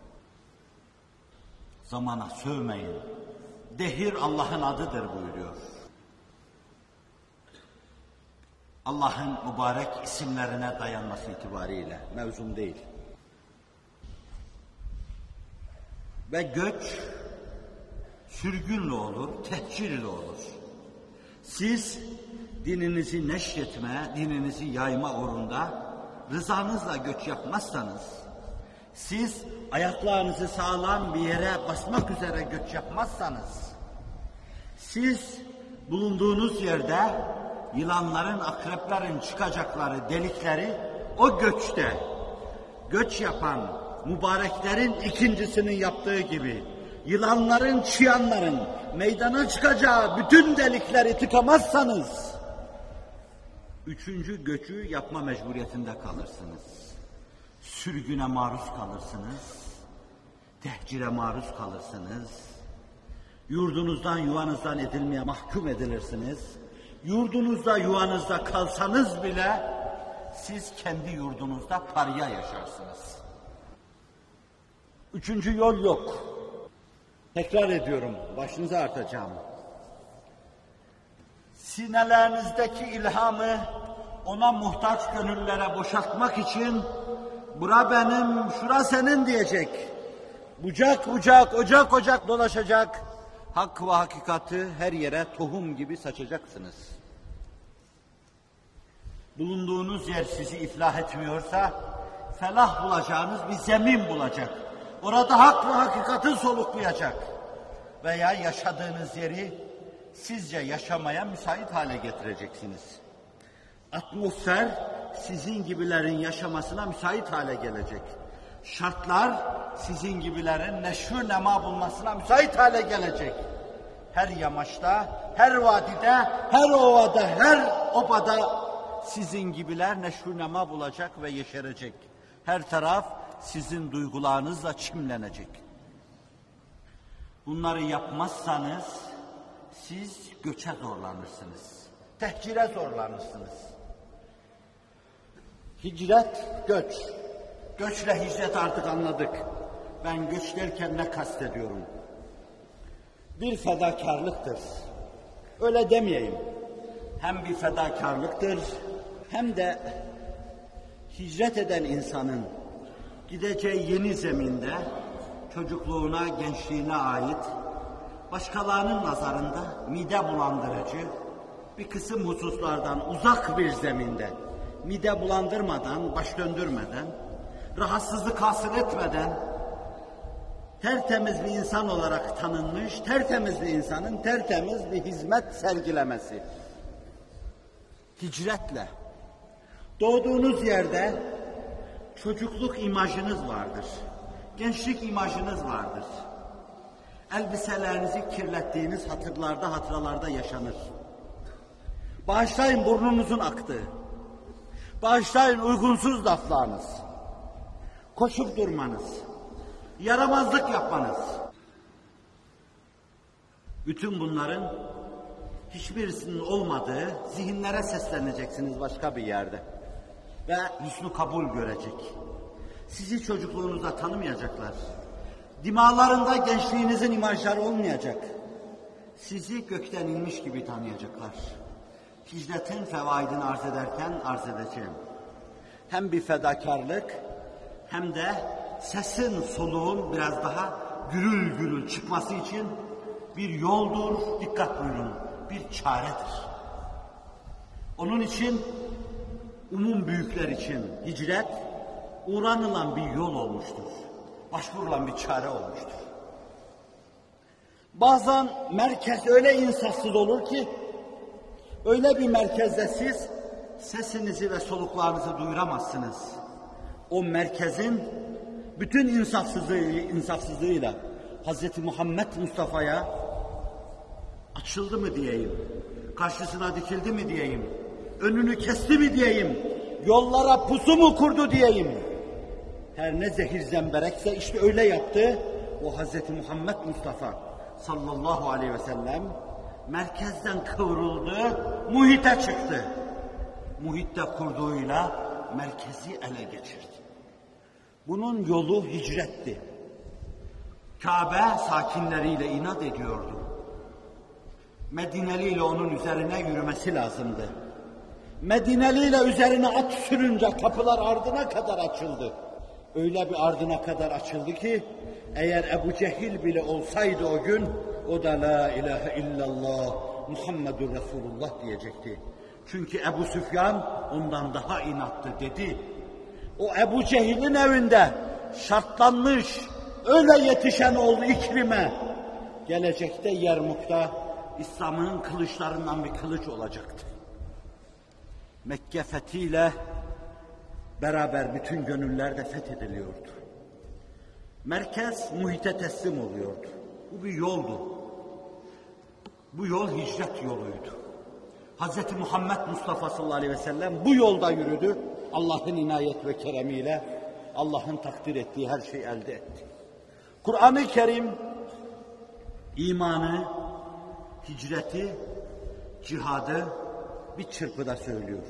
Zamana sövmeyin. Dehir Allah'ın adıdır buyuruyor. Allah'ın mübarek isimlerine dayanması itibariyle mevzum değil. Ve göç sürgünle olur, tehcirle olur. Siz dininizi neşretme, dininizi yayma uğrunda rızanızla göç yapmazsanız, siz ayaklarınızı sağlam bir yere basmak üzere göç yapmazsanız, siz bulunduğunuz yerde yılanların, akreplerin çıkacakları delikleri o göçte, göç yapan mübareklerin ikincisinin yaptığı gibi, yılanların, çıyanların meydana çıkacağı bütün delikleri tıkamazsanız, üçüncü göçü yapma mecburiyetinde kalırsınız. Sürgüne maruz kalırsınız, tehcire maruz kalırsınız, yurdunuzdan, yuvanızdan edilmeye mahkum edilirsiniz. Yurdunuzda, yuvanızda kalsanız bile siz kendi yurdunuzda parya yaşarsınız. Üçüncü yol yok. Tekrar ediyorum, başınıza artacağım. Sinelerinizdeki ilhamı ona muhtaç gönüllere boşaltmak için bura benim, şura senin diyecek. Bucak bucak, ocak ocak dolaşacak. Hak ve hakikati her yere tohum gibi saçacaksınız. Bulunduğunuz yer sizi iflah etmiyorsa, felah bulacağınız bir zemin bulacak. Orada hak ve hakikati soluklayacak. Veya yaşadığınız yeri sizce yaşamaya müsait hale getireceksiniz. Atmosfer sizin gibilerin yaşamasına müsait hale gelecek. Şartlar sizin gibilerin neşru nema bulmasına müsait hale gelecek. Her yamaçta, her vadide, her ovada, her obada sizin gibiler neşru nema bulacak ve yeşerecek. Her taraf sizin duygularınızla çimlenecek. Bunları yapmazsanız siz göçe zorlanırsınız. Tehcire zorlanırsınız. Hicret, göç. Göçle hicret artık anladık. Ben göç derken ne kastediyorum? Bir fedakarlıktır. Öyle demeyeyim. Hem bir fedakarlıktır, hem de hicret eden insanın gideceği yeni zeminde çocukluğuna, gençliğine ait başkalarının nazarında mide bulandırıcı bir kısım hususlardan uzak bir zeminde, mide bulandırmadan, baş döndürmeden, rahatsızlık hasıl etmeden tertemiz bir insan olarak tanınmış, tertemiz bir insanın tertemiz bir hizmet sergilemesi. Hicretle doğduğunuz yerde çocukluk imajınız vardır. Gençlik imajınız vardır. Elbiselerinizi kirlettiğiniz hatırlarda, hatıralarda yaşanır. Bağışlayın burnunuzun aktığı. Bağışlayın uygunsuz laflarınız. Koşup durmanız. Yaramazlık yapmanız. Bütün bunların hiçbirisinin olmadığı zihinlere sesleneceksiniz başka bir yerde. Ve hüsnü kabul görecek. Sizi çocukluğunuzda tanımayacaklar. Dimağlarında gençliğinizin imajları olmayacak. Sizi gökten inmiş gibi tanıyacaklar. Hicretin fevaidini arz ederken arz edeceğim. Hem bir fedakarlık, hem de sesin, soluğun biraz daha gürül gürül çıkması için bir yoldur, dikkat buyurun, bir çaredir. Onun için, umum büyükler için hicret, uğranılan bir yol olmuştur. Başvurulan bir çare olmuştur. Bazen merkez öyle insafsız olur ki, öyle bir merkezde siz sesinizi ve soluklarınızı duyuramazsınız. O merkezin bütün insafsızlığı, insafsızlığıyla Hazreti Muhammed Mustafa'ya açıldı mı diyeyim, karşısına dikildi mi diyeyim, önünü kesti mi diyeyim, yollara pusu mu kurdu diyeyim. Her ne zehir zemberekse işte öyle yaptı. O Hazreti Muhammed Mustafa sallallahu aleyhi ve sellem merkezden kıvrıldı, muhite çıktı. Muhitte kurduğuyla merkezi ele geçirdi. Bunun yolu hicretti. Kabe sakinleriyle inat ediyordu. Medineli ile onun üzerine yürümesi lazımdı. Medineli ile üzerine at sürünce kapılar ardına kadar açıldı. Öyle bir ardına kadar açıldı ki eğer Ebu Cehil bile olsaydı o gün o da la ilahe illallah Muhammedur Resulullah diyecekti. Çünkü Ebu Süfyan ondan daha inattı dedi. O Ebu Cehil'in evinde şartlanmış öyle yetişen oldu İkrim'e. Gelecekte Yermuk'ta İslam'ın kılıçlarından bir kılıç olacaktı. Mekke fethiyle beraber bütün gönüller de fethediliyordu. Merkez muhite teslim oluyordu. Bu bir yoldu. Bu yol hicret yoluydu. Hazreti Muhammed Mustafa sallallahu aleyhi ve sellem bu yolda yürüdü. Allah'ın inayet ve keremiyle Allah'ın takdir ettiği her şeyi elde etti. Kur'an-ı Kerim imanı, hicreti, cihadı bir çırpıda söylüyor.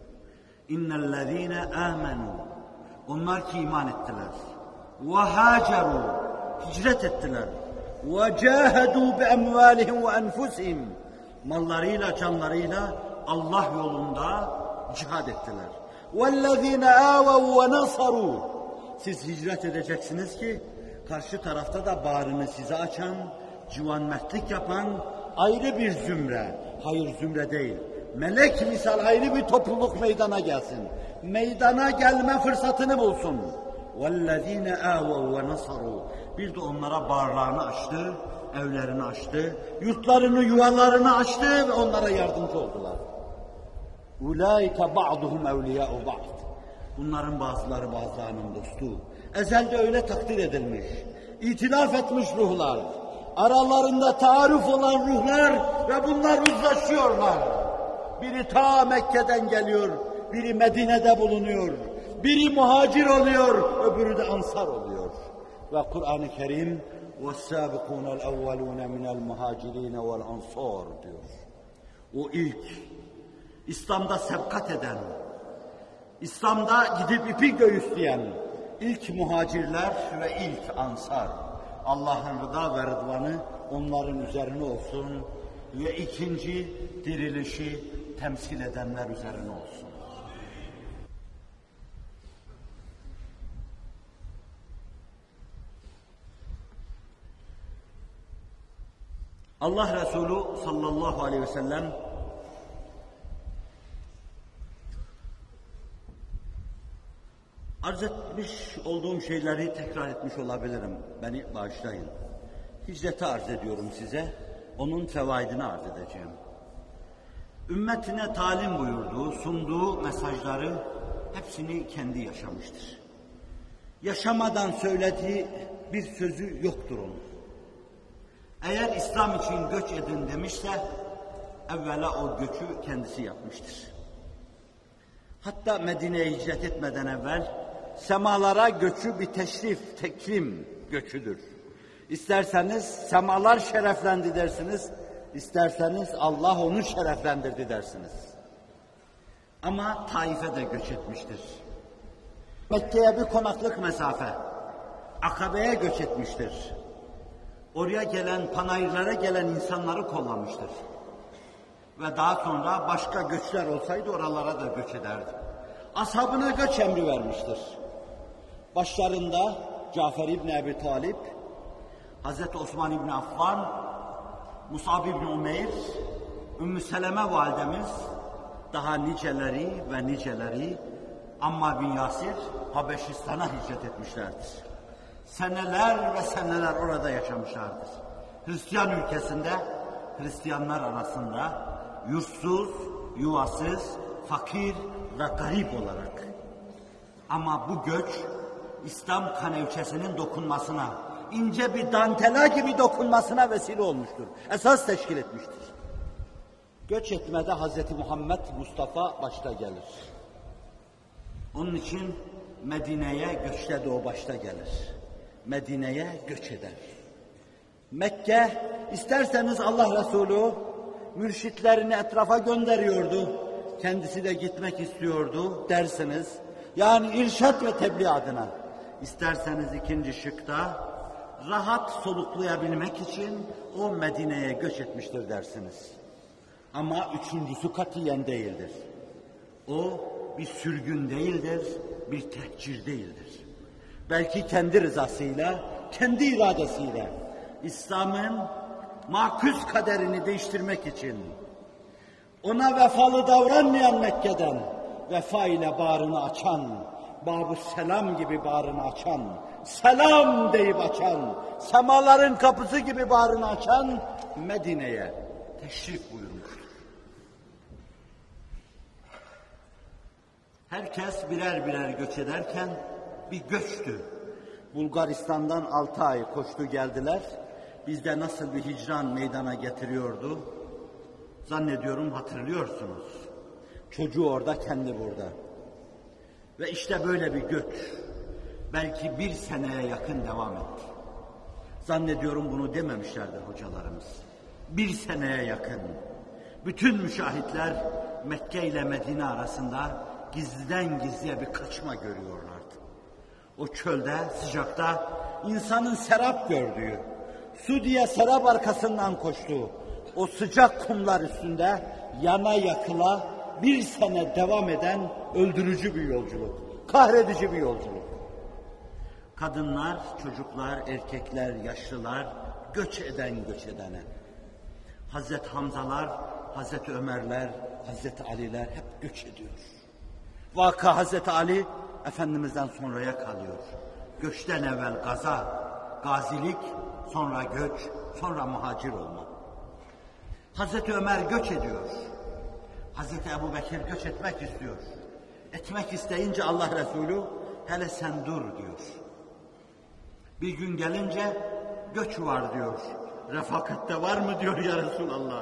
İnnellezîne âmenû. Onlar ki iman ettiler. Ve hâcerû. Hicret ettiler. Ve câhedû bi emvâlihim ve enfusihim. Mallarıyla, canlarıyla Allah yolunda cihad ettiler. وَالَّذ۪ينَ آوَوْا وَنَصَرُوا. Siz hicret edeceksiniz ki karşı tarafta da bağrını size açan, civanmertlik yapan ayrı bir zümre, hayır zümre değil, melek misal ayrı bir topluluk meydana gelsin. Meydana gelme fırsatını bulsun. وَالَّذ۪ينَ آوَوْا وَنَصَرُوا. Bir de onlara bağırlarını açtı, evlerini açtı, yurtlarını, yuvalarını açtı ve onlara yardımcı oldular. اُولَٰئِكَ بَعْضُهُمْ اَوْلِيَاءُ بَعْضٍ. Bunların bazıları bazılarının dostu. Ezelde öyle takdir edilmiş, itilaf etmiş ruhlar, aralarında taarruf olan ruhlar ve bunlar uzlaşıyorlar. Biri ta Mekke'den geliyor, biri Medine'de bulunuyor, Biri muhacir oluyor, öbürü de ansar oluyor. Ve Kur'an-ı Kerim وَالسَّابِقُونَ الْاَوَّلُونَ مِنَ الْمُهَاجِرِينَ وَالْاَنْصَارِ diyor. O ilk, İslam'da sebkat eden, İslam'da gidip ipi göğüsleyen ilk muhacirler ve ilk ansar. Allah'ın rıda ve rıdvanı onların üzerine olsun ve ikinci dirilişi temsil edenler üzerine olsun. Allah Resulü sallallahu aleyhi ve sellem arz etmiş olduğum şeyleri tekrar etmiş olabilirim. Beni bağışlayın. Hicreti arz ediyorum size. Onun fevaidini arz edeceğim. Ümmetine talim buyurduğu, sunduğu mesajları hepsini kendi yaşamıştır. Yaşamadan söylediği bir sözü yoktur onun. Eğer İslam için göç edin demişse, evvela o göçü kendisi yapmıştır. Hatta Medine'ye hicret etmeden evvel, semalara göçü bir teşrif, tekrim göçüdür. İsterseniz semalar şereflendi dersiniz, isterseniz Allah onu şereflendirdi dersiniz. Ama Taif'e de göç etmiştir. Mekke'ye bir konaklık mesafe, Akabe'ye göç etmiştir. Oraya gelen, panayırlara gelen insanları kollamıştır. Ve daha sonra başka göçler olsaydı oralara da göç ederdi. Ashabına göç emri vermiştir. Başlarında Cafer İbni Ebi Talib, Hazreti Osman İbni Affan, Musab İbni Umeyr, Ümmü Seleme validemiz, daha niceleri ve niceleri Ammar bin Yasir Habeşistan'a hicret etmişlerdir. Seneler ve seneler orada yaşamışlardır. Hristiyan ülkesinde, Hristiyanlar arasında yurtsuz, yuvasız, fakir ve garip olarak. Ama bu göç İslam kanevçesinin dokunmasına, ince bir dantela gibi dokunmasına vesile olmuştur. Esas teşkil etmiştir. Göç etmede Hazreti Muhammed Mustafa başta gelir. Onun için Medine'ye göçte de o başta gelir. Medine'ye göç eder. Mekke, isterseniz Allah Resulü mürşitlerini etrafa gönderiyordu. Kendisi de gitmek istiyordu dersiniz. Yani irşat ve tebliğ adına. İsterseniz ikinci şıkta rahat soluklayabilmek için o Medine'ye göç etmiştir dersiniz. Ama üçüncüsü katiyen değildir. O bir sürgün değildir, bir tehcir değildir. Belki kendi rızasıyla, kendi iradesiyle İslam'ın makuz kaderini değiştirmek için ona vefalı davranmayan Mekke'den vefa ile bağrını açan, Bab-ı Selam gibi bağrını açan, selam deyip açan, semaların kapısı gibi bağrını açan Medine'ye teşrif buyurmuştur. Herkes birer birer göç ederken bir göçtü. Bulgaristan'dan altı ay koştu geldiler. Bizde nasıl bir hicran meydana getiriyordu? Zannediyorum hatırlıyorsunuz. Çocuğu orada, kendi burada. Ve işte böyle bir göç. Belki bir seneye yakın devam etti. Zannediyorum bunu dememişlerdir hocalarımız. Bir seneye yakın. Bütün müşahitler Mekke ile Medine arasında gizliden gizliye bir kaçma görüyorlardı. O çölde, sıcakta insanın serap gördüğü, su diye serap arkasından koştuğu, o sıcak kumlar üstünde yana yakıla bir sene devam eden öldürücü bir yolculuk, kahredici bir yolculuk. Kadınlar, çocuklar, erkekler, yaşlılar, göç eden göç edene. Hazreti Hamzalar, Hazreti Ömerler, Hazreti Aliler hep göç ediyor. Vaka Hazreti Ali, Efendimiz'den sonraya kalıyor. Göçten evvel gaza, gazilik, sonra göç, sonra muhacir olma. Hazreti Ömer göç ediyor. Hazreti Ebubekir göç etmek istiyor. Etmek isteyince Allah Resulü, hele sen dur diyor. Bir gün gelince göç var diyor. Refakatte var mı diyor ya Resulallah.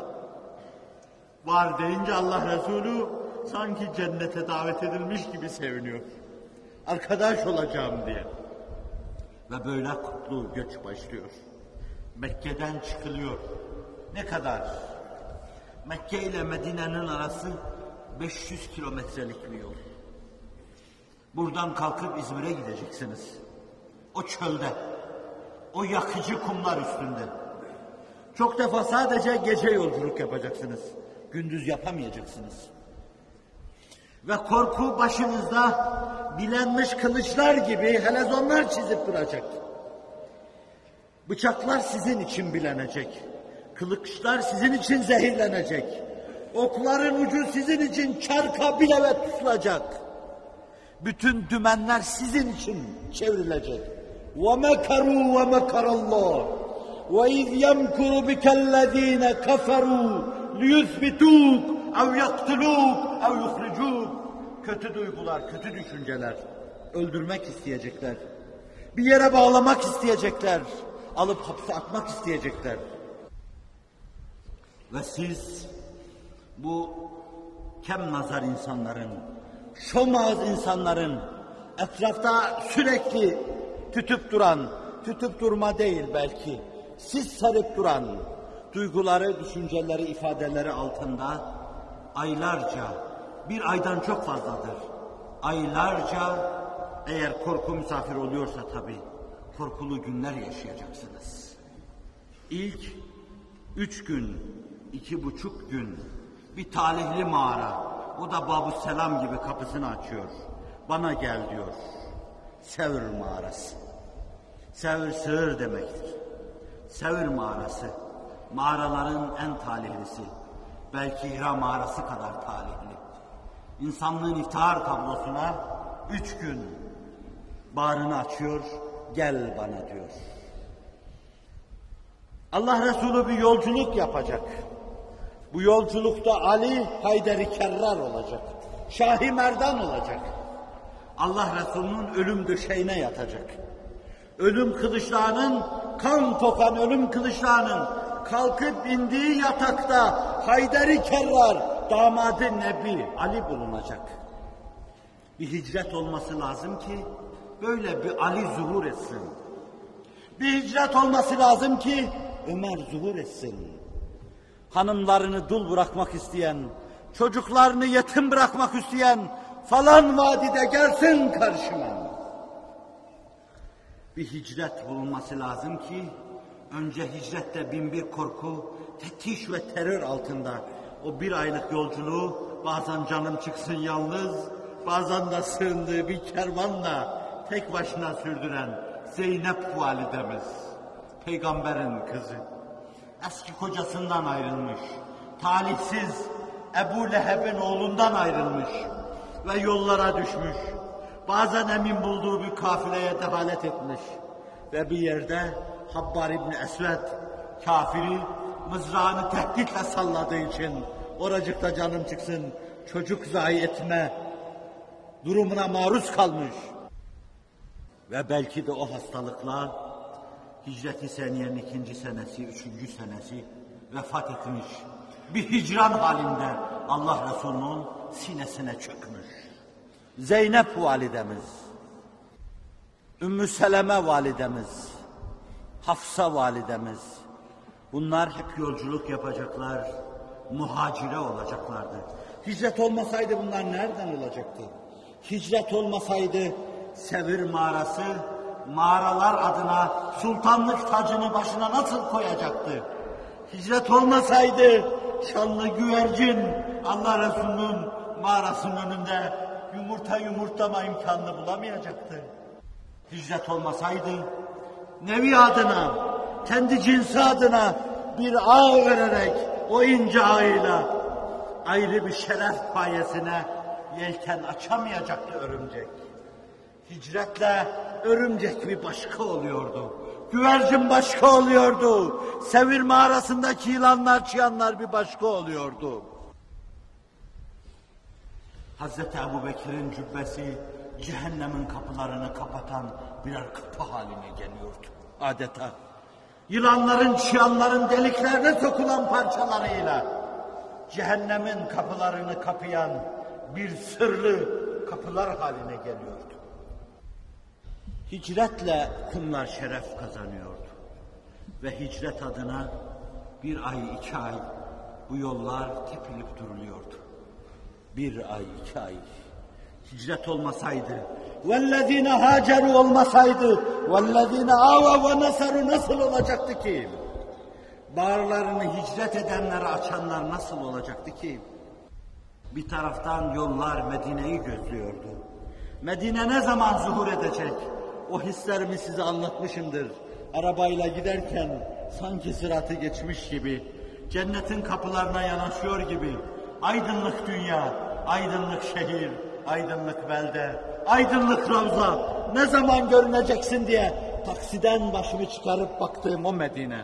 Var deyince Allah Resulü sanki cennete davet edilmiş gibi seviniyor. arkadaş olacağım diye. Ve böyle kutlu göç başlıyor. Mekke'den çıkılıyor. Ne kadar? Mekke ile Medine'nin arası beş yüz kilometrelik bir yol. Buradan kalkıp İzmir'e gideceksiniz. O çölde, o yakıcı kumlar üstünde. Çok defa sadece gece yolculuk yapacaksınız. Gündüz yapamayacaksınız. Ve korku başınızda bilenmiş kılıçlar gibi helezonlar çizip duracak. Bıçaklar sizin için bilenecek. Kılıçlar sizin için zehirlenecek. Okların ucu sizin için çarka bileve tutulacak. Bütün dümenler sizin için çevrilecek. وَمَكَرُوا وَمَكَرَ اللّٰهِ وَاِذْ يَمْكُرُ بِكَ الَّذ۪ينَ كَفَرُوا لِيُثْبِتُوكَ اَوْ يَقْتُلُوكَ اَوْ يُخْرِجُوكَ. Kötü duygular, kötü düşünceler. Öldürmek isteyecekler. Bir yere bağlamak isteyecekler. Alıp hapse atmak isteyecekler. Ve siz bu kem nazar insanların, şomağız insanların etrafta sürekli tütüp duran, tütüp durma değil belki, sis sarıp duran duyguları, düşünceleri, ifadeleri altında aylarca, bir aydan çok fazladır, aylarca eğer korku misafir oluyorsa tabii, korkulu günler yaşayacaksınız. İlk üç gün, iki buçuk gün bir talihli mağara, o da Babüsselam gibi kapısını açıyor. Bana gel diyor. Sevr mağarası. Sevr sığır demektir. Sevr mağarası, mağaraların en talihlisi. Belki Hira mağarası kadar talihli. İnsanlığın iftihar tablosuna üç gün bağrını açıyor, gel bana diyor. Allah Resulü bir yolculuk yapacak. Bu yolculukta Ali Haydar-ı Kerrar olacak. Şah-ı Merdan olacak. Allah Resulü'nün ölüm döşeğine yatacak. Ölüm kılıçlarının, kan kokan ölüm kılıçlarının kalkıp indiği yatakta Haydar-ı Kerrar, damadı Nebi Ali bulunacak. Bir hicret olması lazım ki böyle bir Ali zuhur etsin. Bir hicret olması lazım ki Ömer zuhur etsin. Hanımlarını dul bırakmak isteyen, çocuklarını yetim bırakmak isteyen falan vadide gelsin karşıma. Bir hicret bulunması lazım ki önce hicrette bin bir korku, tetiş ve terör altında o bir aylık yolculuğu bazen canım çıksın yalnız, bazen de sığındığı bir kervanla tek başına sürdüren Zeynep validemiz, peygamberin kızı, eski kocasından ayrılmış, talihsiz Ebu Leheb'in oğlundan ayrılmış ve yollara düşmüş. Bazen emin bulduğu bir kafileye dehalet etmiş ve bir yerde Habbar İbni Esved kafiri mızrağını tehditle salladığı için oracıkta canım çıksın çocuk zayi etme durumuna maruz kalmış. Ve belki de o hastalıkla Hicret-i Seniye'nin ikinci senesi, üçüncü senesi vefat etmiş. Bir hicran halinde Allah Resulü'nün sinesine çökmüş. Zeynep validemiz, Ümmü Seleme validemiz, Hafsa validemiz, bunlar hep yolculuk yapacaklar, muhacire olacaklardı. Hicret olmasaydı bunlar nereden olacaktı? Hicret olmasaydı Sevr mağarası, mağaralar adına sultanlık tacını başına nasıl koyacaktı? Hicret olmasaydı şanlı güvercin Allah Resulü'nün mağarasının önünde yumurta yumurtlama imkanını bulamayacaktı. Hicret olmasaydı nevi adına, kendi cinsi adına bir ağ vererek o ince ağıyla ayrı bir şeref payesine yelken açamayacaktı örümcek. Hicretle örümcek bir başka oluyordu. Güvercin başka oluyordu. Sevr mağarasındaki yılanlar, çıyanlar bir başka oluyordu. Hazreti Ebubekir'in cübbesi cehennemin kapılarını kapatan birer kapı haline geliyordu adeta. Yılanların, çıyanların deliklerine sokulan parçalarıyla cehennemin kapılarını kapayan bir sırlı kapılar haline geliyordu. Hicretle kullar şeref kazanıyordu. Ve hicret adına bir ay, iki ay bu yollar tepilip duruluyordu. Bir ay, iki ay. Hicret olmasaydı, وَالَّذ۪ينَ هَاجَرُوا olmasaydı, وَالَّذ۪ينَ آوَا وَنَسَرُوا nasıl olacaktı ki? Bağırlarını hicret edenlere açanlar nasıl olacaktı ki? Bir taraftan yollar Medine'yi gözlüyordu. Medine ne zaman zuhur edecek? O hislerimi size anlatmışımdır. Arabayla giderken sanki sıratı geçmiş gibi, cennetin kapılarına yanaşıyor gibi, aydınlık dünya, aydınlık şehir, aydınlık belde, aydınlık Ravza, ne zaman görüneceksin diye taksiden başımı çıkarıp baktığım o Medine.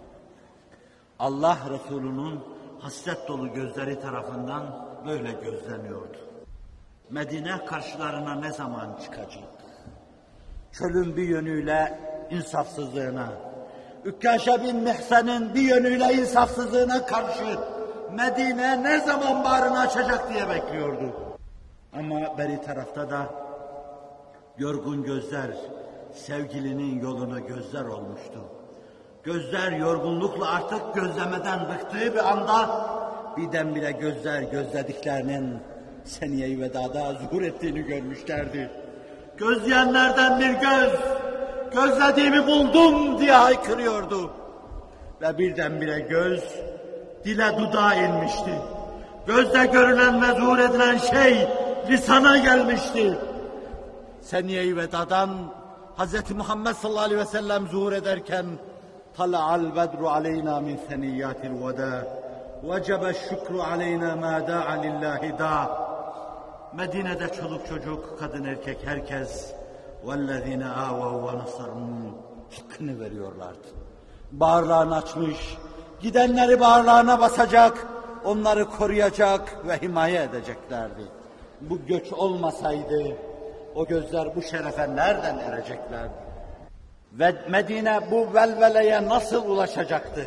Allah Resulü'nün hasret dolu gözleri tarafından böyle gözleniyordu. Medine karşılarına ne zaman çıkacak? Çölün bir yönüyle insafsızlığına, Ükkaşe bin Mihsen'in bir yönüyle insafsızlığına karşı Medine ne zaman bağrını açacak diye bekliyordu. Ama beri tarafta da yorgun gözler, sevgilinin yolunu gözler olmuştu. Gözler yorgunlukla artık gözlemeden bıktığı bir anda birdenbire gözler gözlediklerinin Seniye-i Veda'da zuhur ettiğini görmüşlerdi. Gözleyenlerden bir göz, gözlediğimi buldum diye haykırıyordu. Ve birdenbire göz dile dudağa inmişti. Gözle görülen ve zuhur edilen şey lisana gelmişti. Seniye-i Veda'dan Hazreti Muhammed sallallahu aleyhi ve sellem zuhur ederken Tala'al bedru aleyna min seniyyatil veda vecebe şükru aleyna ma da'a lillahi da. Medine'de çoluk çocuk, kadın erkek herkes وَالَّذ۪ينَ آوَوْا وَنَصَرُوا hakkını veriyorlardı. Bağırlarını açmış, gidenleri bağırlarına basacak, onları koruyacak ve himaye edeceklerdi. Bu göç olmasaydı o gözler bu şerefe nereden ereceklerdi? Ve Medine bu velveleye nasıl ulaşacaktı?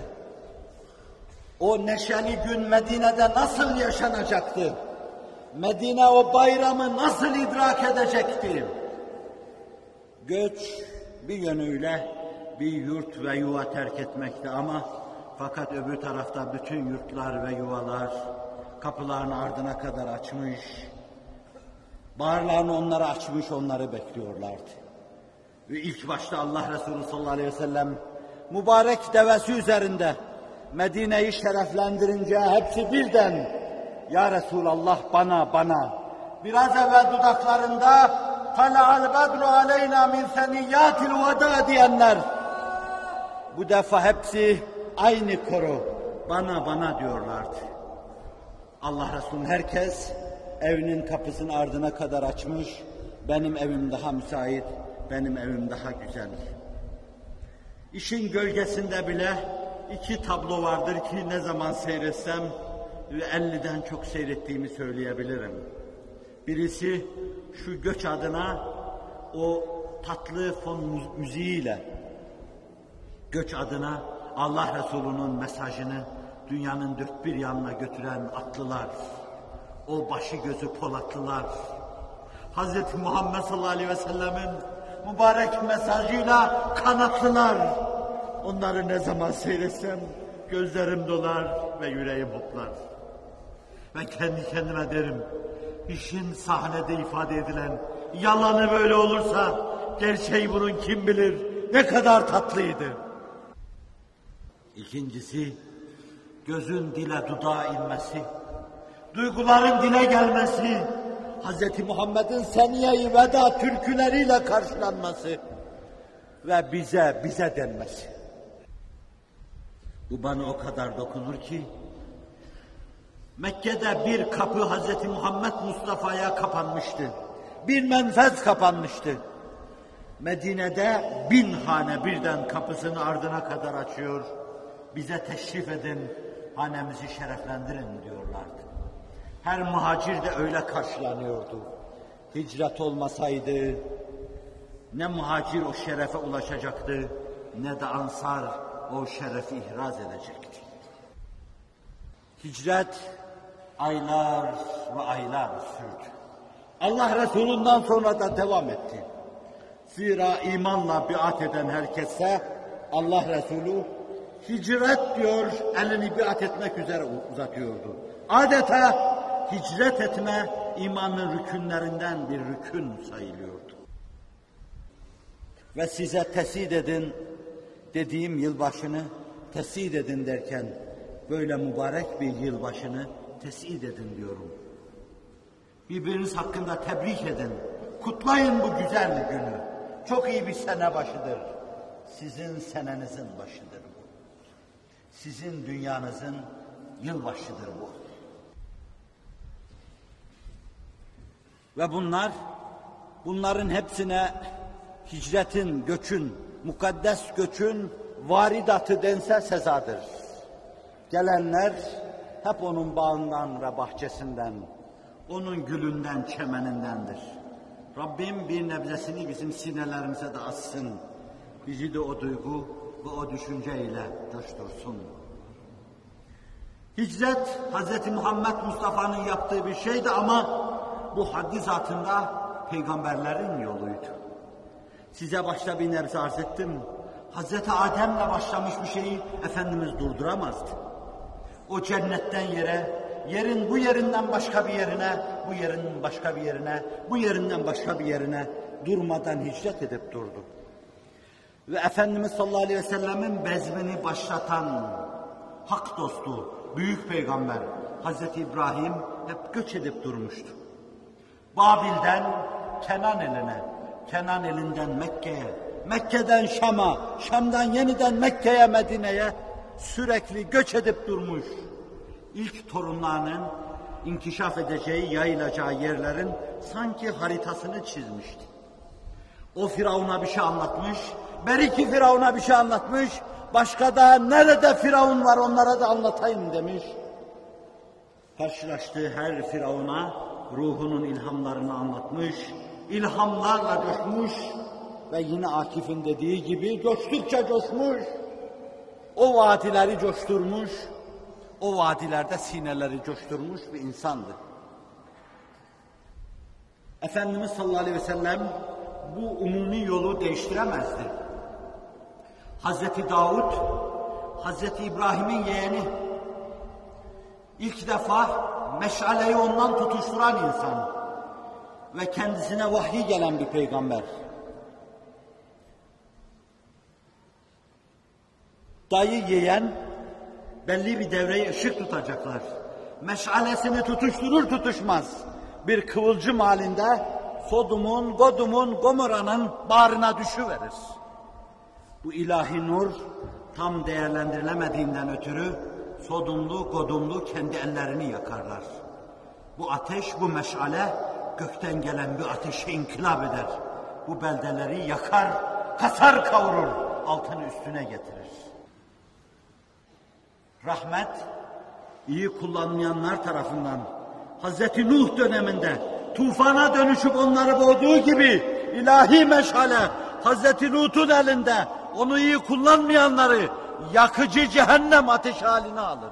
O neşeli gün Medine'de nasıl yaşanacaktı? Medine o bayramı nasıl idrak edecekti? Göç bir yönüyle bir yurt ve yuva terk etmekti ama fakat öbür tarafta bütün yurtlar ve yuvalar kapılarını ardına kadar açmış, bağırlarını onlara açmış, onları bekliyorlardı. Ve ilk başta Allah Resulü sallallahu aleyhi ve sellem mübarek devesi üzerinde Medine'yi şereflendirince hepsi birden ya Resulallah bana bana biraz evvel dudaklarında Tala'al bedru aleyna min seniyyatil veda diyenler bu defa hepsi aynı koro bana bana diyorlardı. Allah Resulü herkes evinin kapısını ardına kadar açmış, benim evim daha müsait, benim evim daha güzel. İşin gölgesinde bile iki tablo vardır ki ne zaman seyretsem ve elliden çok seyrettiğimi söyleyebilirim. Birisi şu göç adına o tatlı fon müziğiyle göç adına Allah Resulü'nün mesajını dünyanın dört bir yanına götüren atlılar, o başı gözü Polatlılar, Hazreti Muhammed sallallahu aleyhi ve sellemin mübarek mesajıyla kanatlılar, onları ne zaman seyretsem gözlerim dolar ve yüreğim hoplar. Ve kendi kendime derim, işin sahnede ifade edilen yalanı böyle olursa gerçeği bunun kim bilir ne kadar tatlıydı. İkincisi, gözün dile dudağa inmesi, duyguların dile gelmesi, Hazreti Muhammed'in Seniye-i Veda türküleriyle karşılanması ve bize, bize denmesi. Bu bana o kadar dokunur ki, Mekke'de bir kapı Hazreti Muhammed Mustafa'ya kapanmıştı. Bir menfez kapanmıştı. Medine'de bin hane birden kapısını ardına kadar açıyor. Bize teşrif edin, hanemizi şereflendirin diyorlardı. Her muhacir de öyle karşılanıyordu. Hicret olmasaydı ne muhacir o şerefe ulaşacaktı, ne de ansar o şerefi ihraz edecekti. Hicret aylar ve aylar sürdü. Allah Resulü'nden sonra da devam etti. Zira imanla biat eden herkese Allah Resulü hicret diyor, elini biat etmek üzere uzatıyordu. Adeta hicret etme imanın rükünlerinden bir rükün sayılıyordu. Ve size tesid edin dediğim yılbaşını tesid edin derken böyle mübarek bir yılbaşını tesid edin diyorum. Birbiriniz hakkında tebrik edin. Kutlayın bu güzel günü. Çok iyi bir sene başıdır. Sizin senenizin başıdır bu. Sizin dünyanızın yılbaşıdır bu. Ve bunlar, bunların hepsine hicretin, göçün, mukaddes göçün varidatı dense sezadır. Gelenler hep onun bağından ve bahçesinden, onun gülünden, çemenindendir. Rabbim bir nebzesini bizim sinelerimize de assın. Bizi de o duygu ve o düşünceyle coştursun. Hicret, Hz. Muhammed Mustafa'nın yaptığı bir şeydi ama bu haddi zatında peygamberlerin yoluydu. Size başta bir nebze arz ettim. Hz. Adem'le başlamış bir şeyi Efendimiz durduramazdı. O cennetten yere, yerin bu yerinden başka bir yerine, bu yerin başka bir yerine, bu yerinden başka bir yerine durmadan hicret edip durdu. Ve Efendimiz sallallahu aleyhi ve sellemin bezmini başlatan hak dostu, büyük peygamber Hazreti İbrahim hep göç edip durmuştu. Babil'den Kenan eline, Kenan elinden Mekke'ye, Mekke'den Şam'a, Şam'dan yeniden Mekke'ye, Medine'ye sürekli göç edip durmuş. İlk torunlarının inkişaf edeceği, yayılacağı yerlerin sanki haritasını çizmişti. O Firavun'a bir şey anlatmış, beriki Firavun'a bir şey anlatmış, başka da nerede Firavun var onlara da anlatayım demiş. Karşılaştığı her Firavun'a ruhunun ilhamlarını anlatmış, ilhamlarla coşmuş ve yine Akif'in dediği gibi coştukça coşmuş, o vadileri coşturmuş, o vadilerde sineleri coşturmuş bir insandı. Efendimiz sallallahu aleyhi ve sellem bu umumi yolu değiştiremezdi. Hazreti Davud, Hazreti İbrahim'in yeğeni, ilk defa meşaleyi ondan tutuşturan insan ve kendisine vahiy gelen bir peygamber. Dayı yeğen belli bir devreye ışık tutacaklar. Meşalesini tutuşturur tutuşmaz bir kıvılcım halinde Sodom'un, Godom'un, Gomorra'nın bağrına düşüverir. Bu ilahi nur tam değerlendirilemediğinden ötürü Sodomlu, Godomlu kendi ellerini yakarlar. Bu ateş, bu meşale gökten gelen bir ateşe inkılap eder. Bu beldeleri yakar, kasar kavurur, altını üstüne getirir. Rahmet, iyi kullanmayanlar tarafından Hazreti Nuh döneminde tufana dönüşüp onları boğduğu gibi ilahi meşale Hazreti Lut'un elinde onu iyi kullanmayanları yakıcı cehennem ateşi haline alır.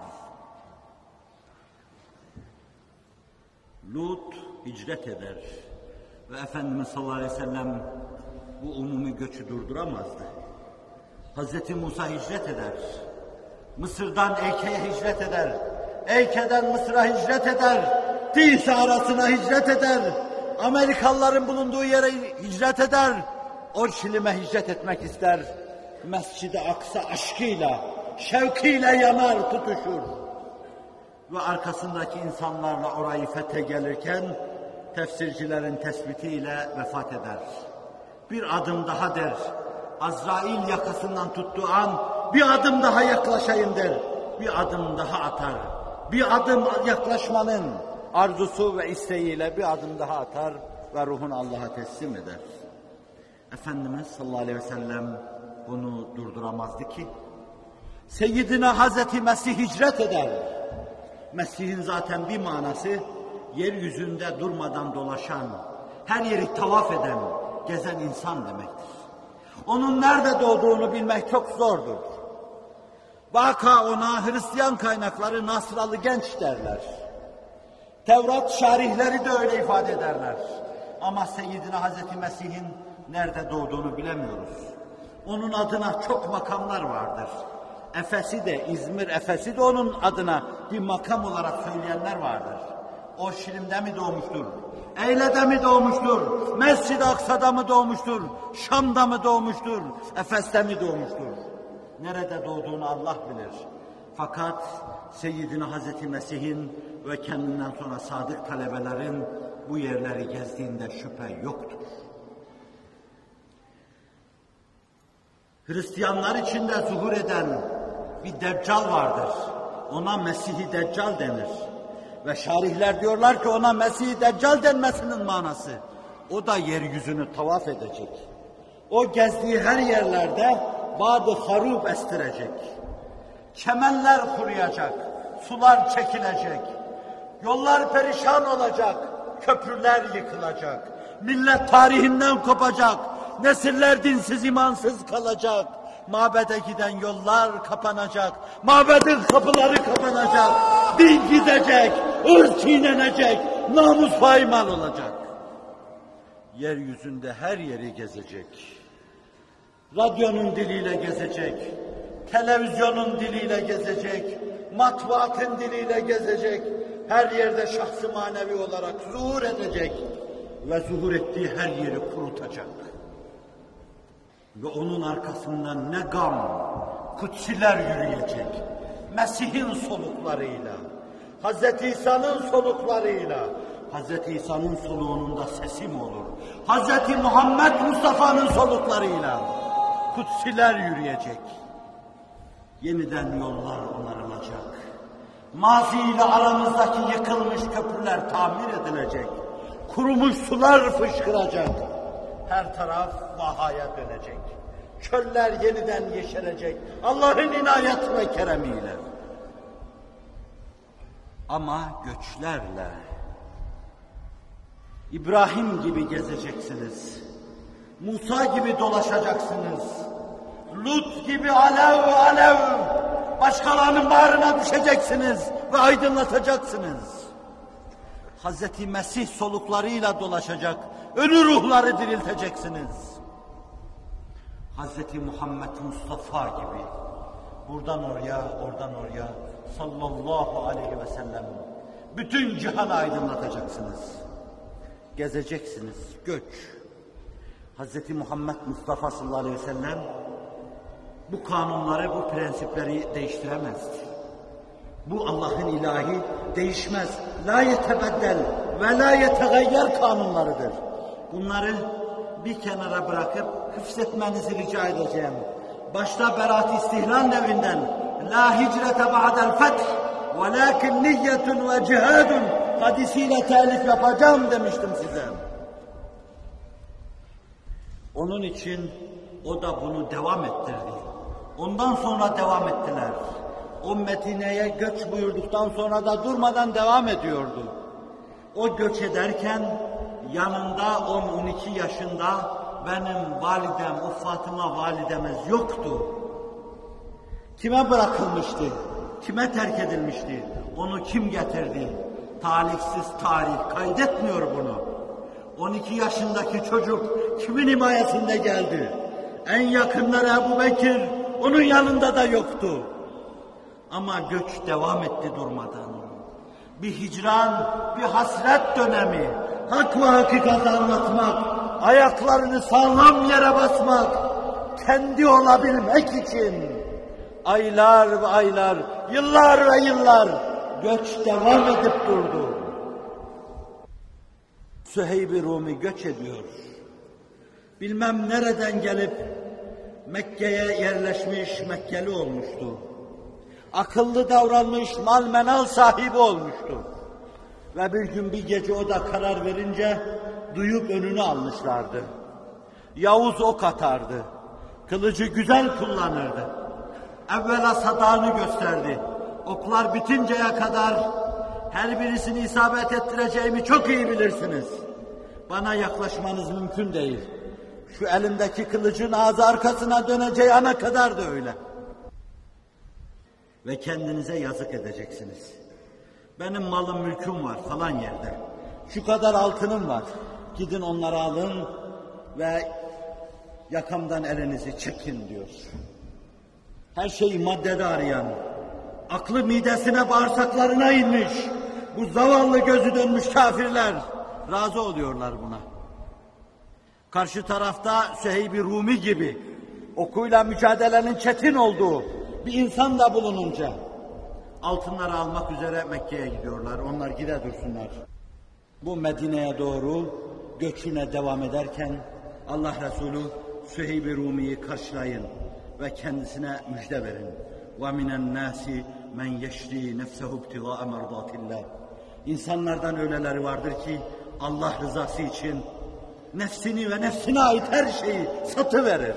Lut hicret eder ve Efendimiz sallallahu aleyhi ve sellem bu umumi göçü durduramazdı. Hazreti Musa hicret eder. Mısır'dan Eyke'ye hicret eder. Eyke'den Mısır'a hicret eder. Tihse arasına hicret eder. Amerikalıların bulunduğu yere hicret eder. Orşilim'e hicret etmek ister. Mescid-i Aksa aşkıyla, şevkiyle yanar, tutuşur. Ve arkasındaki insanlarla orayı fethe gelirken tefsircilerin tespitiyle vefat eder. Bir adım daha der. Azrail yakasından tuttuğu an bir adım daha yaklaşayım der. Bir adım daha atar. Bir adım yaklaşmanın arzusu ve isteğiyle bir adım daha atar ve ruhunu Allah'a teslim eder. Efendimiz sallallahu aleyhi ve sellem bunu durduramazdı ki. Seyyidina Hazreti Mesih hicret eder. Mesih'in zaten bir manası yeryüzünde durmadan dolaşan, her yeri tavaf eden, gezen insan demektir. Onun nerede doğduğunu bilmek çok zordur. Vaka ona Hristiyan kaynakları Nasralı genç derler. Tevrat şarihleri de öyle ifade ederler. Ama Seyyidina Hazreti Mesih'in nerede doğduğunu bilemiyoruz. Onun adına çok makamlar vardır. Efes'i de, İzmir Efes'i de onun adına bir makam olarak söyleyenler vardır. O Şilim'de mi doğmuştur? Eyle'de mi doğmuştur? Mescid-i Aksa'da mı doğmuştur? Şam'da mı doğmuştur? Efes'te mi doğmuştur? Nerede doğduğunu Allah bilir. Fakat Seyyidina Hazreti Mesih'in ve kendinden sonra sadık talebelerin bu yerleri gezdiğinde şüphe yoktur. Hristiyanlar içinde zuhur eden bir deccal vardır. Ona Mesih-i Deccal denir. Ve şarihler diyorlar ki ona Mesih-i Deccal denmesinin manası, o da yeryüzünü tavaf edecek. O gezdiği her yerlerde bad-ı harub estirecek. Çemenler kuruyacak, sular çekilecek, yollar perişan olacak, köprüler yıkılacak, millet tarihinden kopacak, nesiller dinsiz imansız kalacak, mabede giden yollar kapanacak, mabedin kapıları kapanacak, din gidecek, ırz çiğnenecek, namus paymal olacak. Yeryüzünde her yeri gezecek, radyonun diliyle gezecek, televizyonun diliyle gezecek, matbuatın diliyle gezecek, her yerde şahsı manevi olarak zuhur edecek ve zuhur ettiği her yeri kurutacak. Ve onun arkasından ne gam, kutsiler yürüyecek. Mesih'in soluklarıyla, Hazreti İsa'nın soluklarıyla, Hazreti İsa'nın soluğunun da sesi mi olur? Hazreti Muhammed Mustafa'nın soluklarıyla kutsiler yürüyecek. Yeniden yollar onarılacak. Mazi ile aramızdaki yıkılmış köprüler tamir edilecek. Kurumuş sular fışkıracak. Her taraf vahaya dönecek. Çöller yeniden yeşerecek. Allah'ın inayet ve keremiyle. Ama göçlerle. İbrahim gibi gezeceksiniz. Musa gibi dolaşacaksınız. Lut gibi alev alev. Başkalarının bağrına düşeceksiniz ve aydınlatacaksınız. Hazreti Mesih soluklarıyla dolaşacak, ölü ruhları dirilteceksiniz. Hazreti Muhammed Mustafa gibi buradan oraya, oradan oraya sallallahu aleyhi ve sellem bütün cihanı aydınlatacaksınız. Gezeceksiniz, göç. Hazreti Muhammed Mustafa sallallahu aleyhi ve sellem bu kanunları, bu prensipleri değiştiremezdi. Bu Allah'ın ilahi değişmez. La yetebeddel ve la yetegayyer kanunlarıdır. Bunları bir kenara bırakıp hıfzetmenizi rica edeceğim. Başta Berat İstihlan evinden la hicrete ba'del feth velakin niyyetun ve cihadun hadisiyle telif yapacağım demiştim size. Onun için o da bunu devam ettirdi. Ondan sonra devam ettiler. O Medine'ye göç buyurduktan sonra da durmadan devam ediyordu. O göç ederken yanında on on iki yaşında benim validem, o Fatıma validemiz yoktu. Kime bırakılmıştı? Kime terk edilmişti? Onu kim getirdi? Talihsiz tarih kaydetmiyor bunu. on iki yaşındaki çocuk kimin himayesinde geldi? En yakınları Ebu Bekir, onun yanında da yoktu. Ama göç devam etti durmadan. Bir hicran, bir hasret dönemi, hak ve hakikati anlatmak, ayaklarını sağlam yere basmak, kendi olabilmek için aylar ve aylar, yıllar ve yıllar göç devam edip durdu. Süheyb-i Rumi göç ediyor. Bilmem nereden gelip Mekke'ye yerleşmiş, Mekkeli olmuştu. Akıllı davranmış, mal menal sahibi olmuştu. Ve bir gün bir gece o da karar verince duyup önünü almışlardı. Yavuz ok atardı. Kılıcı güzel kullanırdı. Evvela sadağını gösterdi. Oklar bitinceye kadar her birisini isabet ettireceğimi çok iyi bilirsiniz. Bana yaklaşmanız mümkün değil. Şu elimdeki kılıcın ağzı arkasına döneceği ana kadar da öyle. Ve kendinize yazık edeceksiniz. Benim malım mülküm var falan yerde. Şu kadar altınım var. Gidin onları alın ve yakamdan elinizi çekin diyor. Her şeyi maddede arayan, aklı midesine, bağırsaklarına inmiş, bu zavallı gözü dönmüş kafirler razı oluyorlar buna. Karşı tarafta Süheyb-i Rumi gibi okuyla mücadelenin çetin olduğu bir insan da bulununca altınları almak üzere Mekke'ye gidiyorlar. Onlar gide dursunlar. Bu Medine'ye doğru göçüne devam ederken Allah Resulü Süheyb-i Rumi'yi karşılayın ve kendisine müjde verin. وَمِنَ النَّاسِ مَنْ يَشْرِي نَفْسَهُ ابْتِغَاءَ مَرْضَاتِ اللّٰهِ İnsanlardan öyleleri vardır ki Allah rızası için nefsini ve nefsine ait her şeyi satıverir.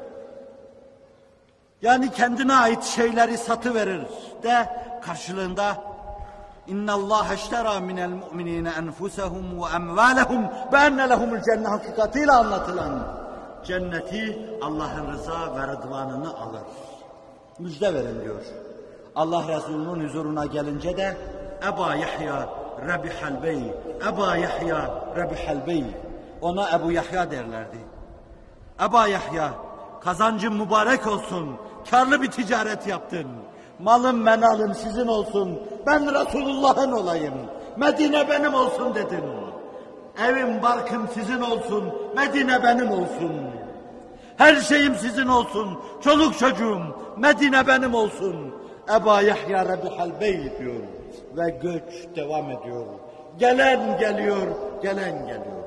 Yani kendine ait şeyleri satıverir de karşılığında اِنَّ اللّٰهَ اشْتَرَى مِنَ الْمُؤْمِنِينَ أَنْفُسَهُمْ وَاَمْوَالَهُمْ بَاَنَّ لَهُمُ الْجَنَّةِ hakikatiyle anlatılan cenneti Allah'ın rıza ve rıdvanını alır. Müjde verin diyor. Allah Resulü'nün huzuruna gelince de Eba Yahya Rebihal Bey, Eba Yahya Rebihal Bey. Ona Ebu Yahya derlerdi. Eba Yahya, kazancın mübarek olsun, karlı bir ticaret yaptın. Malım menalım sizin olsun, ben Resulullah'ın olayım. Medine benim olsun dedin. Evim barkım sizin olsun, Medine benim olsun. Her şeyim sizin olsun, çoluk çocuğum, Medine benim olsun. Eba Yahya Rebihal Bey diyor ve göç devam ediyor. Gelen geliyor, gelen geliyor.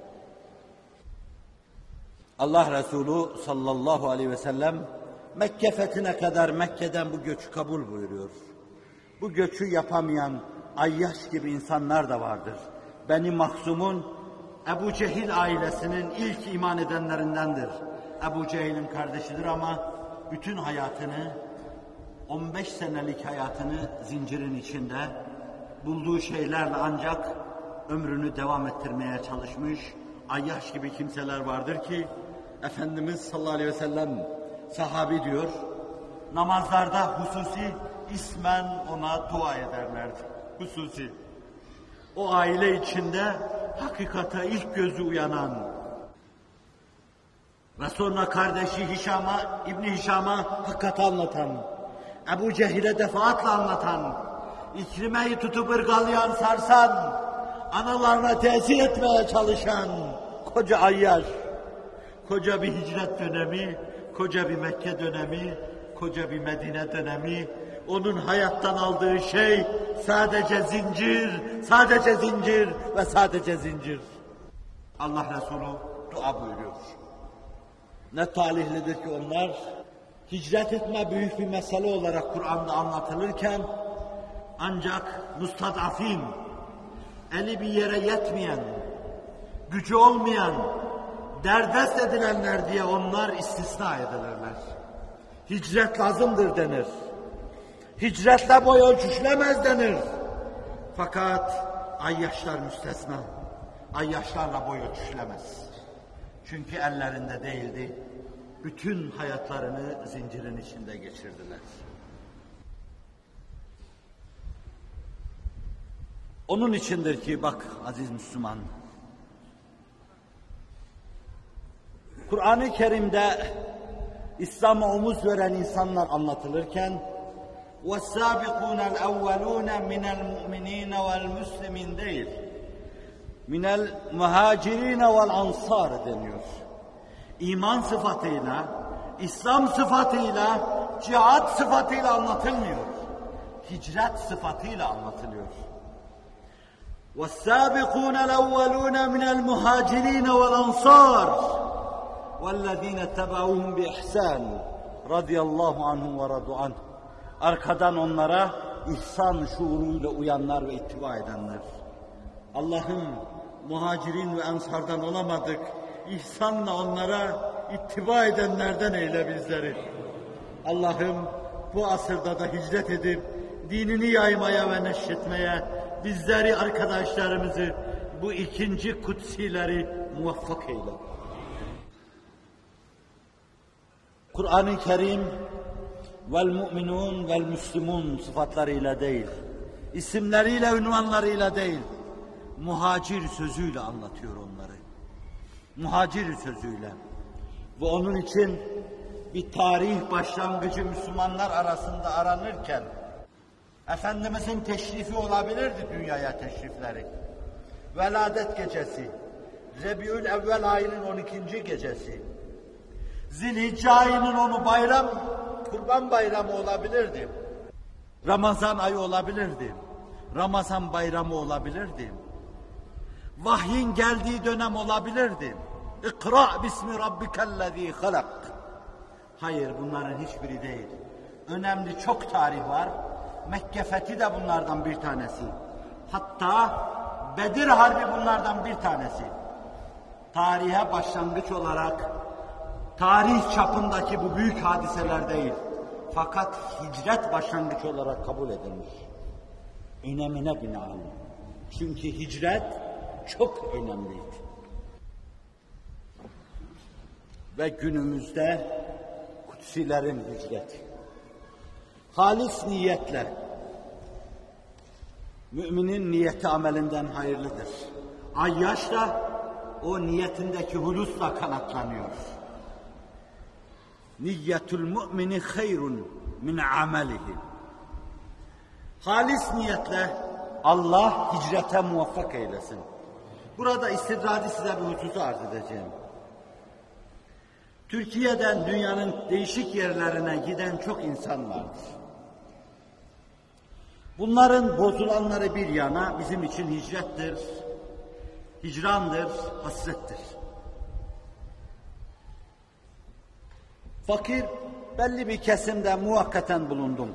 Allah Resulü sallallahu aleyhi ve sellem Mekke fethine kadar Mekke'den bu göçü kabul buyuruyor. Bu göçü yapamayan Ayyaş gibi insanlar da vardır. Beni Mahzum'un Ebu Cehil ailesinin ilk iman edenlerindendir. Ebu Cehil'in kardeşidir ama bütün hayatını, on beş senelik hayatını zincirin içinde bulduğu şeylerle ancak ömrünü devam ettirmeye çalışmış Ayyaş gibi kimseler vardır ki Efendimiz sallallahu aleyhi ve sellem sahabi diyor, namazlarda hususi ismen ona dua ederlerdi. Hususi. O aile içinde hakikate ilk gözü uyanan ve sonra kardeşi Hişam'a, İbni Hişam'a hakikati anlatan, Ebu Cehil'e defaatle anlatan, İkrime'yi tutup ırgalayan, sarsan, analarına tesir etmeye çalışan koca Ayyaş, koca bir hicret dönemi, koca bir Mekke dönemi, koca bir Medine dönemi, onun hayattan aldığı şey sadece zincir, sadece zincir ve sadece zincir. Allah Resulü dua buyuruyor. Ne talihlidir ki onlar, hicret etme büyük bir mesele olarak Kur'an'da anlatılırken, ancak mustadafin, eli bir yere yetmeyen, gücü olmayan, derdest edilenler diye onlar istisna edilirler. Hicret lazımdır denir. Hicretle boy ölçüşlemez denir. Fakat Ayyaşlar müstesna. Ayyaşlarla boy ölçüşlemez. Çünkü ellerinde değildi. Bütün hayatlarını zincirin içinde geçirdiler. Onun içindir ki bak aziz Müslüman, Kur'an-ı Kerim'de İslam'a omuz veren insanlar anlatılırken وَالسَّابِقُونَ الْاَوَّلُونَ مِنَ الْمُؤْمِنِينَ وَالْمُسْلِمِينَ değil, minel muhacirine vel ansar deniyor. İman sıfatıyla, İslam sıfatıyla, cihat sıfatıyla anlatılmıyor. Hicret sıfatıyla anlatılıyor. وَالسَّابِقُونَ الْاَوَّلُونَ مِنَ الْمُهَاجِرِينَ وَالْاَنْصَارِ وَالَّذ۪ينَ اتَّبَعُوهُمْ بِإِحْسَانٍ رَضِيَ اللّٰهُ عَنْهُمْ وَرَضُوا عَنْهُ Arkadan onlara ihsan şuuruyla uyanlar ve ittiba edenler. Allah'ım muhacirin ve ensardan olamadık, ihsanla onlara ittiba edenlerden eyle bizleri. Allah'ım bu asırda da hicret edip dinini yaymaya ve neşretmeye bizleri, arkadaşlarımızı, bu ikinci kutsileri muvaffak eyle. Kur'an-ı Kerim vel mu'minun vel müslimun sıfatlarıyla değil, isimleriyle, ünvanlarıyla değil, muhacir sözüyle anlatıyor onları. Muhacir sözüyle. Ve onun için bir tarih başlangıcı Müslümanlar arasında aranırken Efendimizin teşrifi olabilirdi, dünyaya teşrifleri. Veladet gecesi, Rebiül Evvel ayının on ikinci gecesi, Zilhicce ayının onu bayram, Kurban Bayramı olabilirdi. Ramazan ayı olabilirdi. Ramazan bayramı olabilirdi. Vahyin geldiği dönem olabilirdi. İkra bismi rabbikellezî halak. Hayır, bunların hiçbiri değil. Önemli çok tarih var. Mekke fethi de bunlardan bir tanesi. Hatta Bedir Harbi bunlardan bir tanesi. Tarihe başlangıç olarak tarih çapındaki bu büyük hadiseler değil. Fakat hicret başlangıç olarak kabul edilmiş. Önemine binaen. Çünkü hicret çok önemliydi. Ve günümüzde kutsilerin hicreti. Halis niyetle. Müminin niyeti amelinden hayırlıdır. Ayyaş da o niyetindeki hulusla kanatlanıyor. Niyyetul mümini hayrun min amelihi. Halis niyetle Allah hicrete muvaffak eylesin. Burada istidradi size bir hususu arz edeceğim. Türkiye'den dünyanın değişik yerlerine giden çok insan vardır. Bunların bozulanları bir yana bizim için hicrettir, hicrandır, hasrettir. Fakir belli bir kesimde muhakkaten bulundum.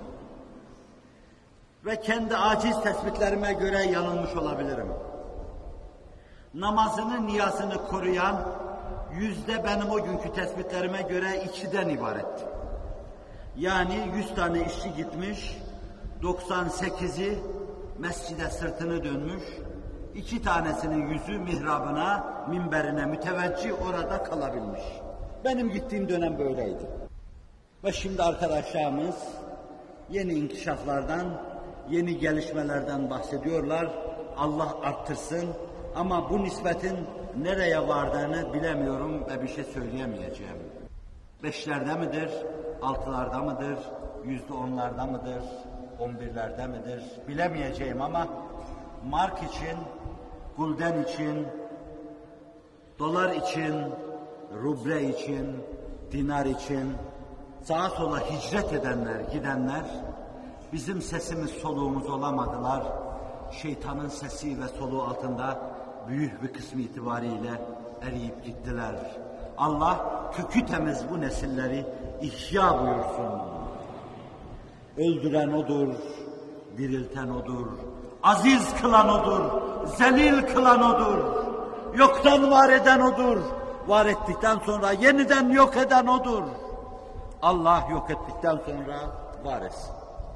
Ve kendi aciz tespitlerime göre yanılmış olabilirim. Namazını, niyazını koruyan yüzde benim o günkü tespitlerime göre ikiden ibaret. Yani yüz tane işçi gitmiş, doksan sekizi mescide sırtını dönmüş, iki tanesinin yüzü mihrabına, minberine müteveccih orada kalabilmiş. Benim gittiğim dönem böyleydi. Ve şimdi arkadaşlarımız yeni inkişaflardan, yeni gelişmelerden bahsediyorlar. Allah arttırsın ama bu nispetin nereye vardığını bilemiyorum ve bir şey söyleyemeyeceğim. Beşlerde midir, altılarda mıdır, yüzde onlarda mıdır, on birlerde midir bilemeyeceğim ama mark için, gulden için, dolar için, ruble için, dinar için sağa sola hicret edenler, gidenler bizim sesimiz, soluğumuz olamadılar. Şeytanın sesi ve soluğu altında büyük bir kısmı itibariyle eriyip gittiler. Allah kökü temiz bu nesilleri ihya buyursun. Öldüren odur, dirilten odur, aziz kılan odur, zelil kılan odur, yoktan var eden odur, var ettikten sonra yeniden yok eden odur. Allah yok ettikten sonra var etsin.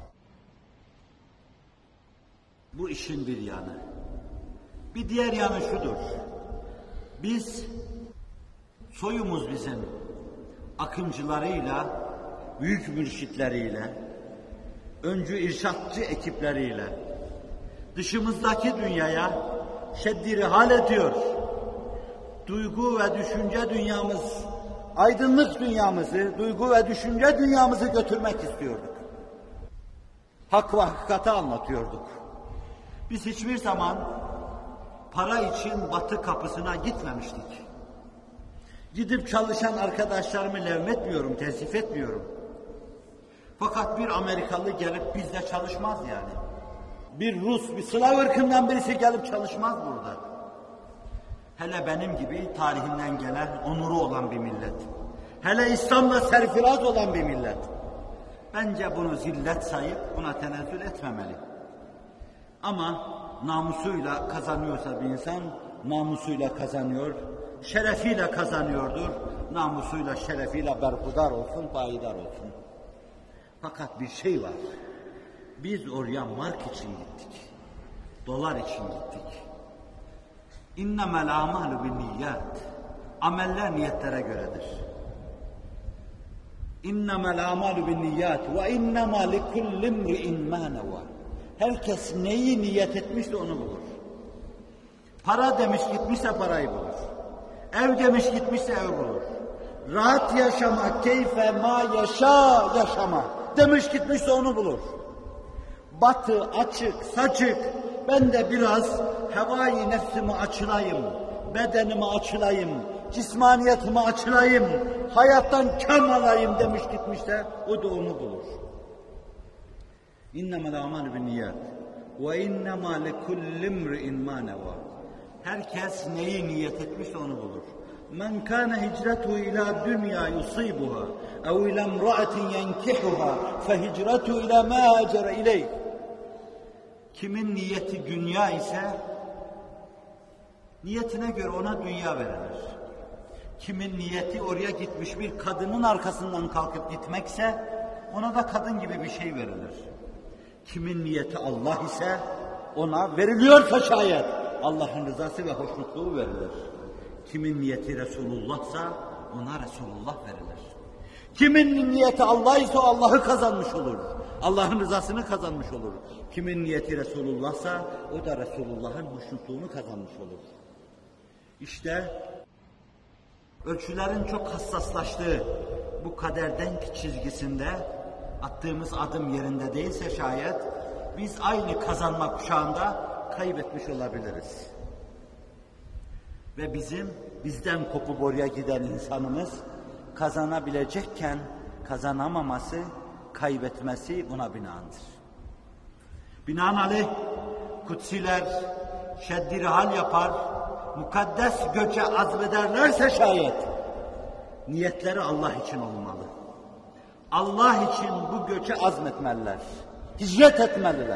Bu işin bir yanı. Bir diğer yanı şudur. Biz, soyumuz bizim akımcılarıyla, büyük mürşitleriyle, öncü irşatçı ekipleriyle dışımızdaki dünyaya şeddiri hal ediyor. Duygu ve düşünce dünyamız, aydınlık dünyamızı, duygu ve düşünce dünyamızı götürmek istiyorduk. Hak ve hakikati anlatıyorduk. Biz hiçbir zaman para için Batı kapısına gitmemiştik. Gidip çalışan arkadaşlarımı levmetmiyorum, teessüf etmiyorum. Fakat bir Amerikalı gelip bizde çalışmaz yani. Bir Rus, bir Slav ırkından birisi gelip çalışmaz burada. Hele benim gibi tarihinden gelen, onuru olan bir millet. Hele İslam'la serfiraz olan bir millet. Bence bunu zillet sayıp buna tenezzül etmemeli. Ama namusuyla kazanıyorsa bir insan, namusuyla kazanıyor, şerefiyle kazanıyordur. Namusuyla, şerefiyle berhudar olsun, payidar olsun. Fakat bir şey var. Biz oraya mark için gittik. Dolar için gittik. İnnemel amalu binniyat. Ameller niyetlere göredir. İnnemel amalu binniyat ve innema likulli imri'in ma neva. Herkes neyi niyet etmişse onu bulur. Para demiş gitmişse parayı bulur. Ev demiş gitmişse ev bulur. Rahat yaşama, keyfe ma yaşa yaşama. Demiş gitmişse onu bulur. Batı, açık, saçık, ben de biraz hevai nefsimi açılayım, bedenimi açılayım, cismaniyetimi açılayım, hayattan kâm alayım demiş gitmişse o da onu bulur. İnnemel a'malu binniyat ve innema likulli imri'in ma neva. Herkes neyi niyet etmişse onu bulur. Men kana hicretuhu ila dunya yusibuha ev ila imra'atin yenkihuha fe hicretuhu ila ma hacera ileyh. Kimin niyeti dünya ise niyetine göre ona dünya verilir. Kimin niyeti oraya gitmiş bir kadının arkasından kalkıp gitmekse ona da kadın gibi bir şey verilir. Kimin niyeti Allah ise ona veriliyorsa şayet Allah'ın rızası ve hoşnutluğu verilir. Kimin niyeti Resulullah'sa ona Resulullah verilir. Kimin niyeti Allah ise Allah'ı kazanmış olur. Allah'ın rızasını kazanmış olur. Kimin niyeti Resulullah'sa o da Resulullah'ın hoşnutluğunu kazanmış olur. İşte ölçülerin çok hassaslaştığı bu kader denk çizgisinde attığımız adım yerinde değilse şayet biz aynı kazanma kuşağında kaybetmiş olabiliriz. Ve bizim bizden kopup oraya giden insanımız kazanabilecekken kazanamaması, kaybetmesi buna binaendir. Binaenaleyh kutsiler şeddi hal yapar, mukaddes göçe azmederlerse şayet niyetleri Allah için olmalı. Allah için bu göçe azmetmeliler, hicret etmeliler.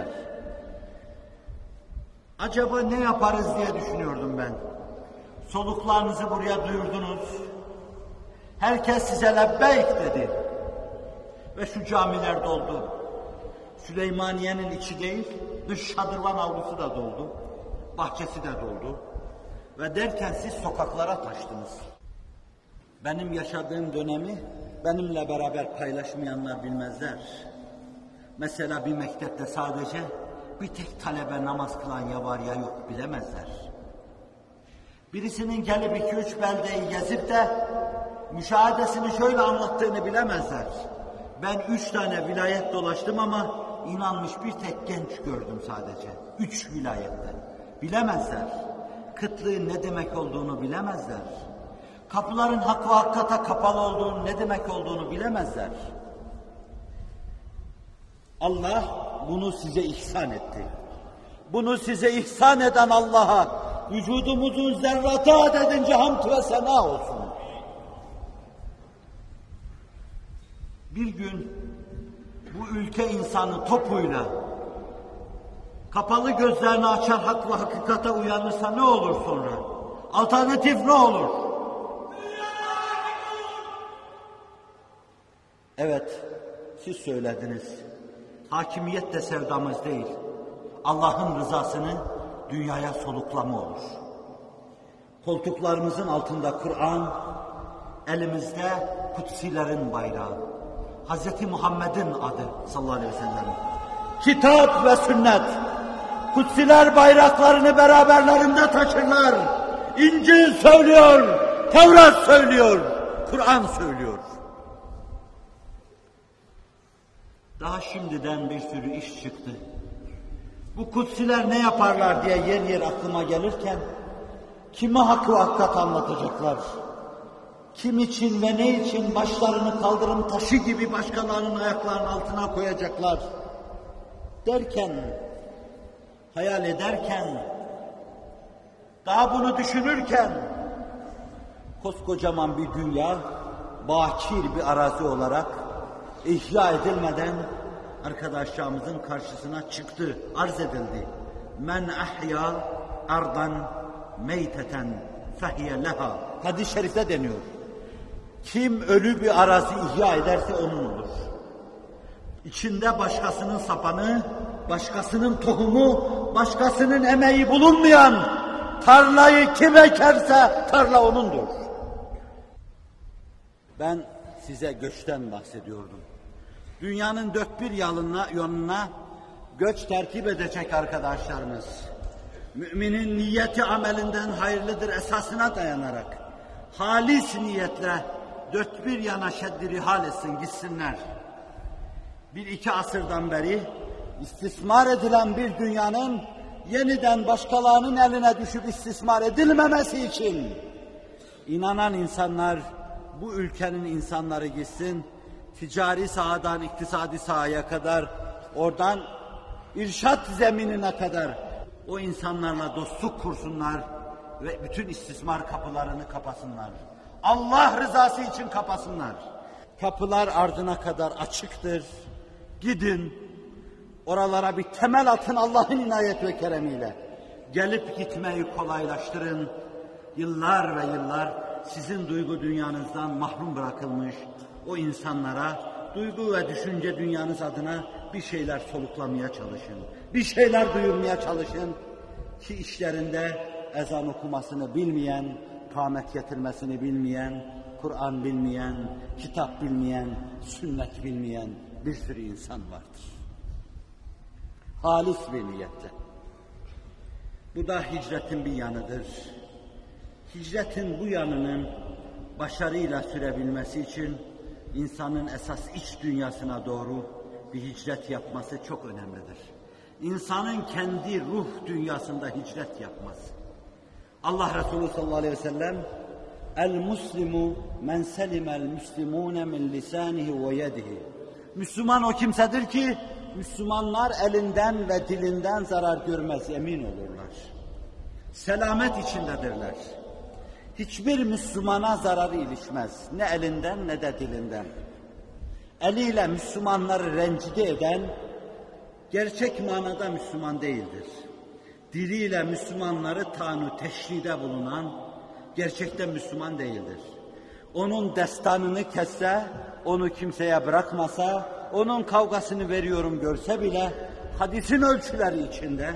Acaba ne yaparız diye düşünüyordum ben. Soluklarınızı buraya duyurdunuz. Herkes size lebbeyk dedi. Ve şu camiler doldu. Süleymaniye'nin içi değil, dış şadırvan avlusu da doldu. Bahçesi de doldu. Ve derken siz sokaklara taştınız. Benim yaşadığım dönemi benimle beraber paylaşmayanlar bilmezler. Mesela bir mektepte sadece bir tek talebe namaz kılan ya var ya yok bilemezler. Birisinin gelip iki üç beldeyi gezip de müşahadesini şöyle anlattığını bilemezler. Ben üç tane vilayet dolaştım ama inanmış bir tek genç gördüm sadece. Üç vilayette. Bilemezler. Kıtlığın ne demek olduğunu bilemezler. Kapıların hak ve hakikata kapalı olduğunu, ne demek olduğunu bilemezler. Allah bunu size ihsan etti. Bunu size ihsan eden Allah'a vücudumuzun zerratı adedince hamd ve sena olsun. Bir gün bu ülke insanı topuyla kapalı gözlerini açar hak ve hakikate uyanırsa ne olur sonra? Alternatif ne olur? Evet, siz söylediniz. Hakimiyet de sevdamız değil. Allah'ın rızasını dünyaya soluklama olur. Koltuklarımızın altında Kur'an, elimizde kutsilerin bayrağı. Hazreti Muhammed'in adı sallallahu aleyhi ve sellem. Kitap ve sünnet. Kutsiler bayraklarını beraberlerinde taşırlar. İncil söylüyor, Tevrat söylüyor, Kur'an söylüyor. Daha şimdiden bir sürü iş çıktı. Bu kutsiler ne yaparlar diye yer yer aklıma gelirken, kime hakkı hakikat anlatacaklar? Kim için ve ne için başlarını kaldırım taşı gibi başkalarının ayaklarının altına koyacaklar? Derken, hayal ederken, daha bunu düşünürken, koskocaman bir dünya, bakir bir arazi olarak ihya edilmeden arkadaşlarımızın karşısına çıktı, arz edildi. Men ahya ardan meyteten fehiye leha. Hadis-i şerifte deniyor. Kim ölü bir arazi ihya ederse onun olur. İçinde başkasının sapanı, başkasının tohumu, başkasının emeği bulunmayan tarlayı kim ekerse tarla onundur. Ben size göçten bahsediyordum. Dünyanın dört bir yanına, yönüne göç tertip edecek arkadaşlarımız. Müminin niyeti amelinden hayırlıdır esasına dayanarak halis niyetle dört bir yana şeddiri hal etsin, gitsinler. Bir iki asırdan beri istismar edilen bir dünyanın yeniden başkalarının eline düşüp istismar edilmemesi için inanan insanlar, bu ülkenin insanları gitsin, ticari sahadan iktisadi sahaya kadar, oradan irşat zeminine kadar o insanlarla dostluk kursunlar ve bütün istismar kapılarını kapasınlar. Allah rızası için kapasınlar. Kapılar ardına kadar açıktır. Gidin, oralara bir temel atın Allah'ın inayet ve keremiyle. Gelip gitmeyi kolaylaştırın. Yıllar ve yıllar sizin duygu dünyanızdan mahrum bırakılmış o insanlara duygu ve düşünce dünyanız adına bir şeyler soluklamaya çalışın. Bir şeyler duyurmaya çalışın ki işlerinde ezan okumasını bilmeyen, kâmet getirmesini bilmeyen, Kur'an bilmeyen, kitap bilmeyen, sünnet bilmeyen bir sürü insan vardır. Halis bir niyetle. Bu da hicretin bir yanıdır. Hicretin bu yanının başarıyla sürebilmesi için insanın esas iç dünyasına doğru bir hicret yapması çok önemlidir. İnsanın kendi ruh dünyasında hicret yapması. Allah Resulü sallallahu aleyhi ve sellem El-Muslimu men selimel muslimune min lisanihi ve yedihi. Müslüman o kimsedir ki Müslümanlar elinden ve dilinden zarar görmez, emin olurlar. Selamet içindedirler. Hiçbir Müslümana zararı ilişmez. Ne elinden ne de dilinden. Eliyle Müslümanları rencide eden gerçek manada Müslüman değildir. Diliyle Müslümanları tanu teşhide bulunan gerçekten Müslüman değildir. Onun destanını kesse, onu kimseye bırakmasa, onun kavgasını veriyorum görse bile hadisin ölçüleri içinde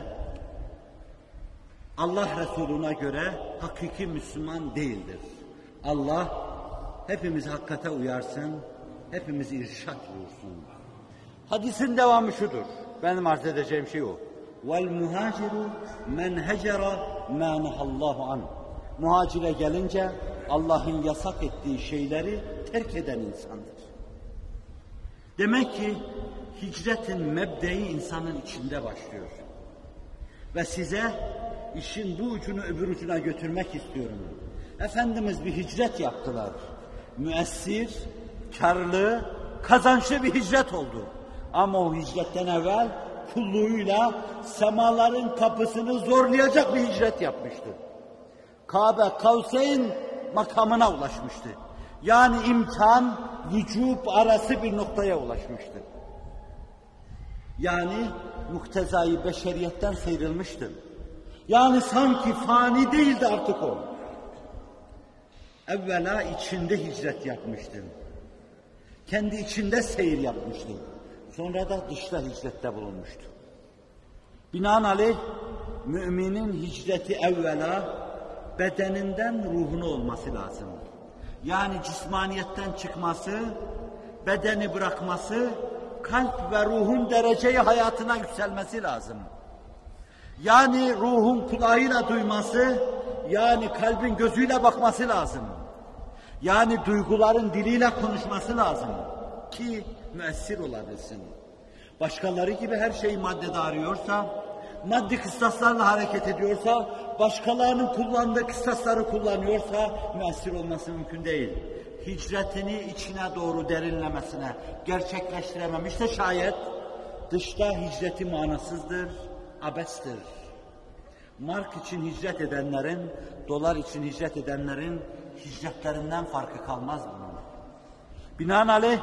Allah Resulü'ne göre hakiki Müslüman değildir. Allah hepimizi hakikate uyarsın, hepimizi irşad buyursun. Hadisin devamı şudur. Benim arz edeceğim şey o. Vel muhaciru men hecera ma nahallahu an. Muhacire gelince Allah'ın yasak ettiği şeyleri terk eden insandır. Demek ki hicretin mebdeyi insanın içinde başlıyor. Ve size işin bu ucunu öbür ucuna götürmek istiyorum. Efendimiz bir hicret yaptılar. Müessir, karlı, kazançlı bir hicret oldu. Ama o hicretten evvel kulluğuyla semaların kapısını zorlayacak bir hicret yapmıştı. Kabe Kavseyn makamına ulaşmıştı. Yani imkan, vücub arası bir noktaya ulaşmıştı. Yani muktezai beşeriyetten sıyrılmıştı. Yani sanki fani değildi artık o. Evvela içinde hicret yapmıştı. Kendi içinde seyir yapmıştı. Sonra da dışta hicrette bulunmuştu. Binaenaleyh müminin hicreti evvela bedeninden ruhuna olması lazım. Yani cismaniyetten çıkması, bedeni bırakması, kalp ve ruhun dereceyi hayatına yükselmesi lazım. Yani ruhun kulağıyla duyması, yani kalbin gözüyle bakması lazım. Yani duyguların diliyle konuşması lazım ki müessir olabilsin. Başkaları gibi her şeyi maddede arıyorsa, maddi kıstaslarla hareket ediyorsa, başkalarının kullandığı kıstasları kullanıyorsa müessir olması mümkün değil. Hicretini içine doğru derinlemesine gerçekleştirememişse şayet dışta hicreti manasızdır, abestir. Mark için hicret edenlerin, dolar için hicret edenlerin hicretlerinden farkı kalmaz bunun. Binaenaleyh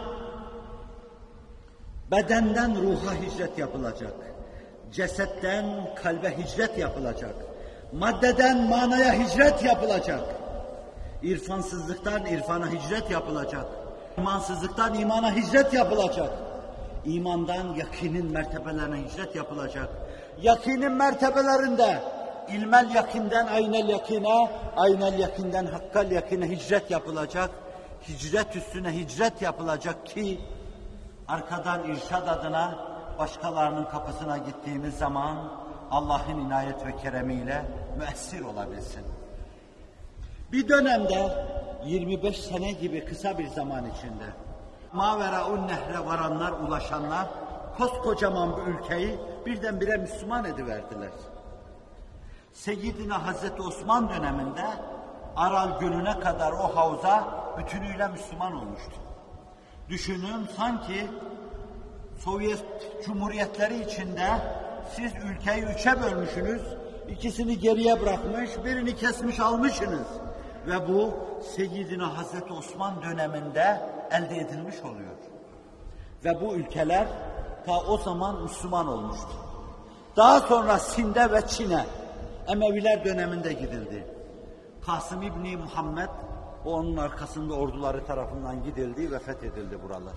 bedenden ruha hicret yapılacak. Cesetten kalbe hicret yapılacak. Maddeden manaya hicret yapılacak. İrfansızlıktan irfana hicret yapılacak. İmansızlıktan imana hicret yapılacak. İmandan yakinin mertebelerine hicret yapılacak. Yakinin mertebelerinde ilmel yakinden aynel yakine, aynel yakinden hakkal yakine hicret yapılacak. Hicret üstüne hicret yapılacak ki arkadan irşad adına başkalarının kapısına gittiğimiz zaman Allah'ın inayet ve keremiyle müessir olabilsin. Bir dönemde yirmi beş sene gibi kısa bir zaman içinde Maveraun Nehre varanlar, ulaşanlar koskocaman bir ülkeyi birdenbire Müslüman ediverdiler. Seyyidina Hazreti Osman döneminde Aral Gölü'ne kadar o havza bütünüyle Müslüman olmuştu. Düşünün, sanki Sovyet Cumhuriyetleri içinde siz ülkeyi üçe bölmüşsünüz, ikisini geriye bırakmış, birini kesmiş almışsınız. Ve bu Seyyidina Hazreti Osman döneminde elde edilmiş oluyor. Ve bu ülkeler ta o zaman Müslüman olmuştu. Daha sonra Sind'e ve Çin'e Emeviler döneminde gidildi. Kasım İbni Muhammed, o onun arkasında orduları tarafından gidildi ve fethedildi buralar.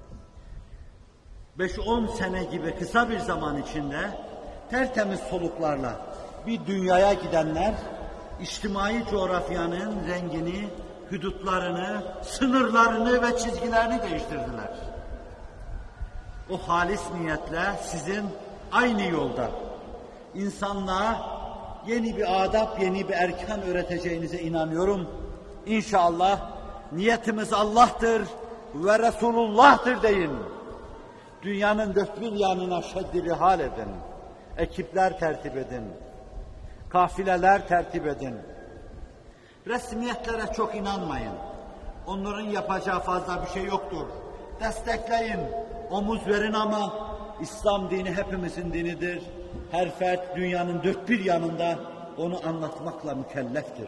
beş on sene gibi kısa bir zaman içinde tertemiz soluklarla bir dünyaya gidenler, içtimai coğrafyanın rengini, hudutlarını, sınırlarını ve çizgilerini değiştirdiler. O halis niyetle sizin aynı yolda insanlığa yeni bir adab, yeni bir erkan öğreteceğinize inanıyorum. İnşallah niyetimiz Allah'tır ve Resulullah'tır deyin. Dünyanın dört bir yanına şeddi rihal edin. Ekipler tertip edin. Kafileler tertip edin. Resmiyetlere çok inanmayın. Onların yapacağı fazla bir şey yoktur. Destekleyin, omuz verin ama İslam dini hepimizin dinidir. Her fert dünyanın dört bir yanında onu anlatmakla mükelleftir.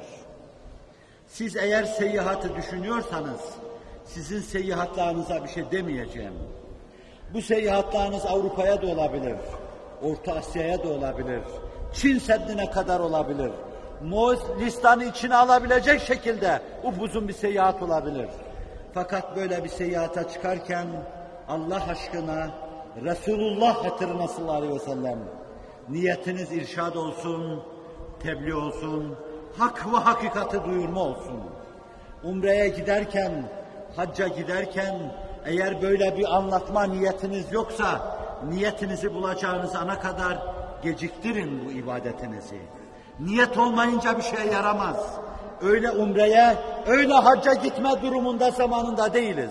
Siz eğer seyahatı düşünüyorsanız, sizin seyahatlarınıza bir şey demeyeceğim. Bu seyahatlarınız Avrupa'ya da olabilir, Orta Asya'ya da olabilir, Çin Seddi'ne kadar olabilir. Moğolistan'ı içine alabilecek şekilde upuzun bir seyahat olabilir. Fakat böyle bir seyahate çıkarken Allah aşkına Resulullah hatırına sallallahu aleyhi ve sellem niyetiniz irşad olsun, tebliğ olsun, hak ve hakikati duyurma olsun. Umre'ye giderken, hacca giderken eğer böyle bir anlatma niyetiniz yoksa niyetinizi bulacağınız ana kadar geciktirin bu ibadetinizi. Niyet olmayınca bir şey yaramaz. Öyle umreye, öyle hacca gitme durumunda zamanında değiliz.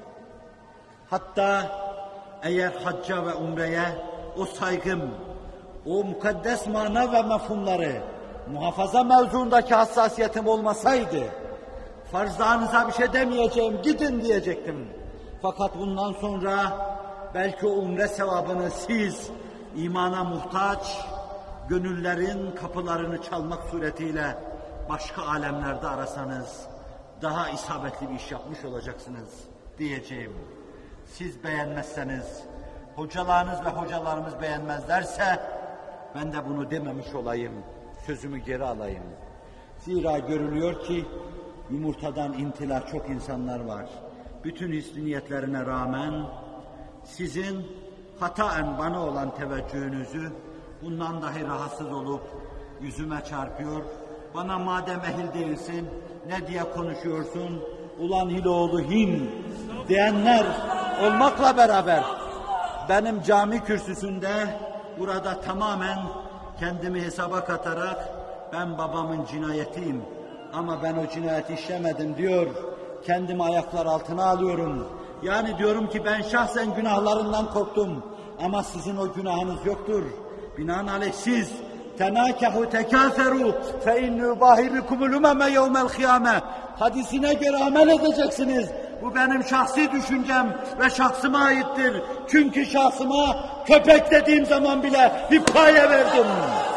Hatta eğer hacca ve umreye o saygım, o mukaddes mana ve mefhumları muhafaza mevzuundaki hassasiyetim olmasaydı, farzlarınıza bir şey demeyeceğim, gidin diyecektim. Fakat bundan sonra belki o umre sevabını siz imana muhtaç, gönüllerin kapılarını çalmak suretiyle başka alemlerde arasanız daha isabetli bir iş yapmış olacaksınız diyeceğim. Siz beğenmezseniz, hocalarınız ve hocalarımız beğenmezlerse ben de bunu dememiş olayım, sözümü geri alayım. Zira görülüyor ki yumurtadan intila çok insanlar var. Bütün hüsnü niyetlerine rağmen sizin hataen bana olan teveccühünüzü bundan dahi rahatsız olup yüzüme çarpıyor. Bana madem ehil değilsin, ne diye konuşuyorsun, ulan Hiloğlu Hin diyenler olmakla beraber benim cami kürsüsünde burada tamamen kendimi hesaba katarak ben babamın cinayetiyim ama ben o cinayeti işlemedim diyor. Kendimi ayaklar altına alıyorum. Yani diyorum ki ben şahsen günahlarından korktum ama sizin o günahınız yoktur. Binaenaleyh siz tenâkehu tekâferû fe innû bâhibikumul umeme yevmel kıyâme hadisine göre amel edeceksiniz. Bu benim şahsi düşüncem ve şahsıma aittir. Çünkü şahsıma köpek dediğim zaman bile bir paye verdim.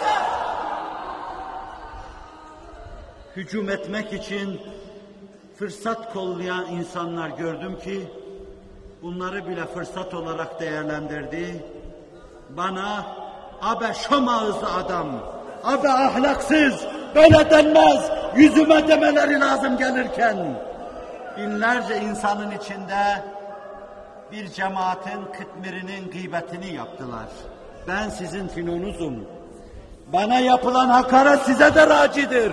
Hücum etmek için fırsat kollayan insanlar gördüm ki bunları bile fırsat olarak değerlendirdi. Bana abe şom ağızlı adam, abe ahlaksız, böyle denmez, yüzüme demeleri lazım gelirken binlerce insanın içinde bir cemaatin kıtmirinin gıybetini yaptılar. Ben sizin finonuzum. Bana yapılan hakaret size de racidir.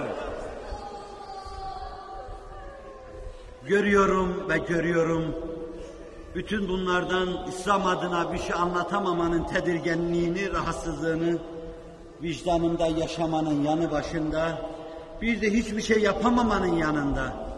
Görüyorum ve görüyorum. Bütün bunlardan İslam adına bir şey anlatamamanın tedirginliğini, rahatsızlığını vicdanımda yaşamanın yanı başında, bir de hiçbir şey yapamamanın yanında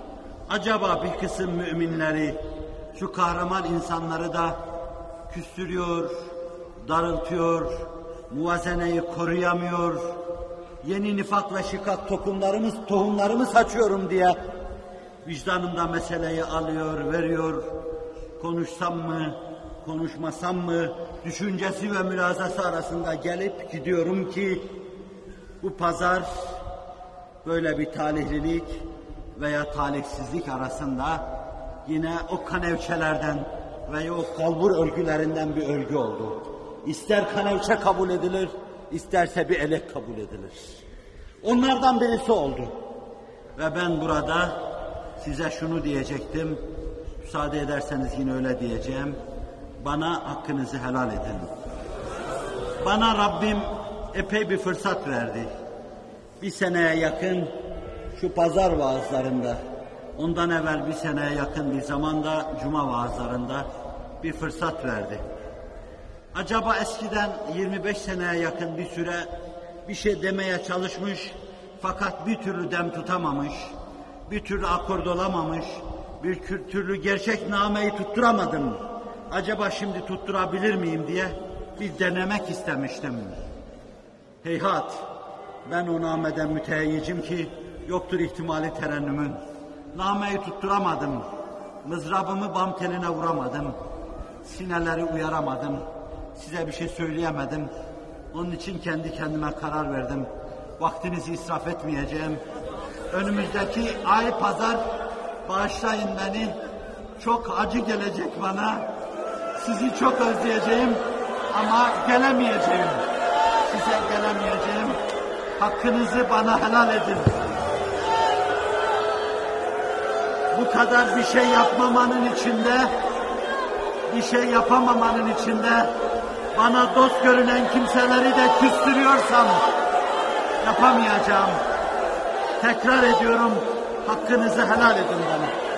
acaba bir kısım müminleri, şu kahraman insanları da küstürüyor, darıltıyor, muvazeneyi koruyamıyor, yeni nifak ve şikat tohumlarımız, tohumlarımı saçıyorum diye vicdanında meseleyi alıyor, veriyor, konuşsam mı, konuşmasam mı, düşüncesi ve mülazası arasında gelip gidiyorum ki, bu pazar böyle bir talihlilik veya talihsizlik arasında yine o kanevçelerden veya o kalbur örgülerinden bir örgü oldu. İster kanevçe kabul edilir, isterse bir elek kabul edilir. Onlardan birisi oldu. Ve ben burada size şunu diyecektim, müsaade ederseniz yine öyle diyeceğim, bana hakkınızı helal edin. Bana Rabbim epey bir fırsat verdi. Bir seneye yakın şu pazar vaazlarında, ondan evvel bir seneye yakın bir zamanda cuma vaazlarında bir fırsat verdi. Acaba eskiden yirmi beş seneye yakın bir süre bir şey demeye çalışmış fakat bir türlü dem tutamamış, bir türlü akord olamamış, bir türlü gerçek nameyi tutturamadım. Acaba şimdi tutturabilir miyim diye bir denemek istemiştim. Heyhat, ben o nameden müteheyyicim ki yoktur ihtimali terennümün. Nameyi tutturamadım, mızrabımı bam teline vuramadım, sineleri uyaramadım, size bir şey söyleyemedim. Onun için kendi kendime karar verdim. Vaktinizi israf etmeyeceğim. Önümüzdeki ay pazar, bağışlayın beni, çok acı gelecek bana. Sizi çok özleyeceğim ama gelemeyeceğim. Size gelemeyeceğim. Hakkınızı bana helal edin. Bu kadar bir şey yapmamanın içinde, bir şey yapamamanın içinde bana dost görünen kimseleri de küstürüyorsam yapamayacağım. Tekrar ediyorum, hakkınızı helal edin bana.